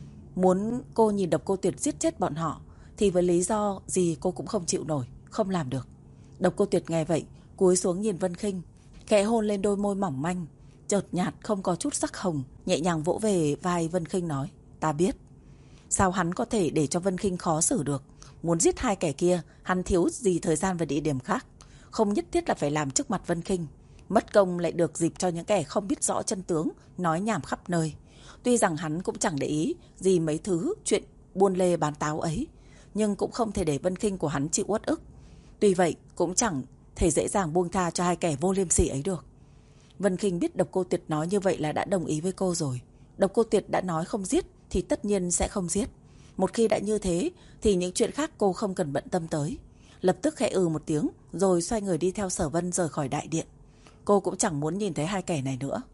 Muốn cô nhìn Độc Cô Tuyệt giết chết bọn họ thì với lý do gì cô cũng không chịu nổi, không làm được. Độc Cô Tuyệt nghe vậy cúi xuống nhìn Vân Khinh, khẽ hôn lên đôi môi mỏng manh, chợt nhạt không có chút sắc hồng, nhẹ nhàng vỗ về vai Vân Khinh nói, ta biết. Sao hắn có thể để cho Vân Khinh khó xử được? Muốn giết hai kẻ kia, hắn thiếu gì thời gian và địa điểm khác, không nhất thiết là phải làm trước mặt Vân Khinh. Mất công lại được dịp cho những kẻ không biết rõ chân tướng nói nhảm khắp nơi. Tuy rằng hắn cũng chẳng để ý gì mấy thứ chuyện buôn lê bán táo ấy, nhưng cũng không thể để Vân Khinh của hắn chịu uất ức. Tuy vậy cũng chẳng thể dễ dàng buông tha cho hai kẻ vô liêm sỉ ấy được. Vân Khinh biết Độc Cô Tuyệt nói như vậy là đã đồng ý với cô rồi. Độc Cô Tuyệt đã nói không giết thì tất nhiên sẽ không giết. Một khi đã như thế thì những chuyện khác cô không cần bận tâm tới. Lập tức khẽ ừ một tiếng rồi xoay người đi theo Sở Vân rời khỏi đại điện. Cô cũng chẳng muốn nhìn thấy hai kẻ này nữa.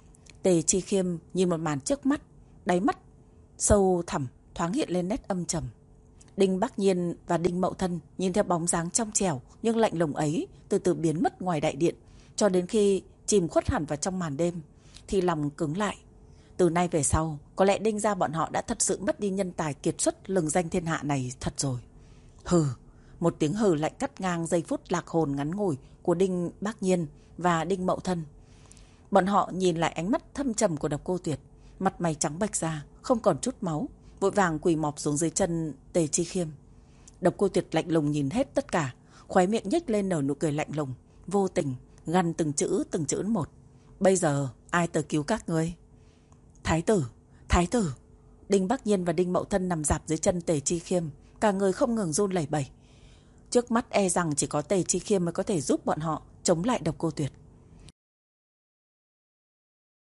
Tề Chi Khiêm nhìn một màn trước mắt, đáy mắt sâu thẳm thoáng hiện lên nét âm trầm. Đinh Bắc Nhiên và Đinh Mậu Thân nhìn theo bóng dáng trong trẻo nhưng lạnh lùng ấy từ từ biến mất ngoài đại điện, cho đến khi chìm khuất hẳn vào trong màn đêm thì lòng cứng lại. Từ nay về sau, có lẽ Đinh gia bọn họ đã thật sự mất đi nhân tài kiệt xuất lừng danh thiên hạ này thật rồi. Hừ, một tiếng hừ lạnh cắt ngang giây phút lạc hồn ngắn ngủi của Đinh Bắc Nhiên và Đinh Mậu Thân. Bọn họ nhìn lại ánh mắt thâm trầm của Độc Cô Tuyệt, mặt mày trắng bệch ra, không còn chút máu, vội vàng quỳ mọp xuống dưới chân Tề Chi Khiêm. Độc Cô Tuyệt lạnh lùng nhìn hết tất cả, khóe miệng nhếch lên nở nụ cười lạnh lùng, vô tình gằn từng chữ từng chữ một. Bây giờ ai tới cứu các ngươi? Thái tử, thái tử. Đinh Bắc Nhiên và Đinh Mậu Thân nằm rạp dưới chân Tề Chi Khiêm, cả người không ngừng run lẩy bẩy. Trước mắt e rằng chỉ có Tề Chi Khiêm mới có thể giúp bọn họ chống lại Độc Cô Tuyệt.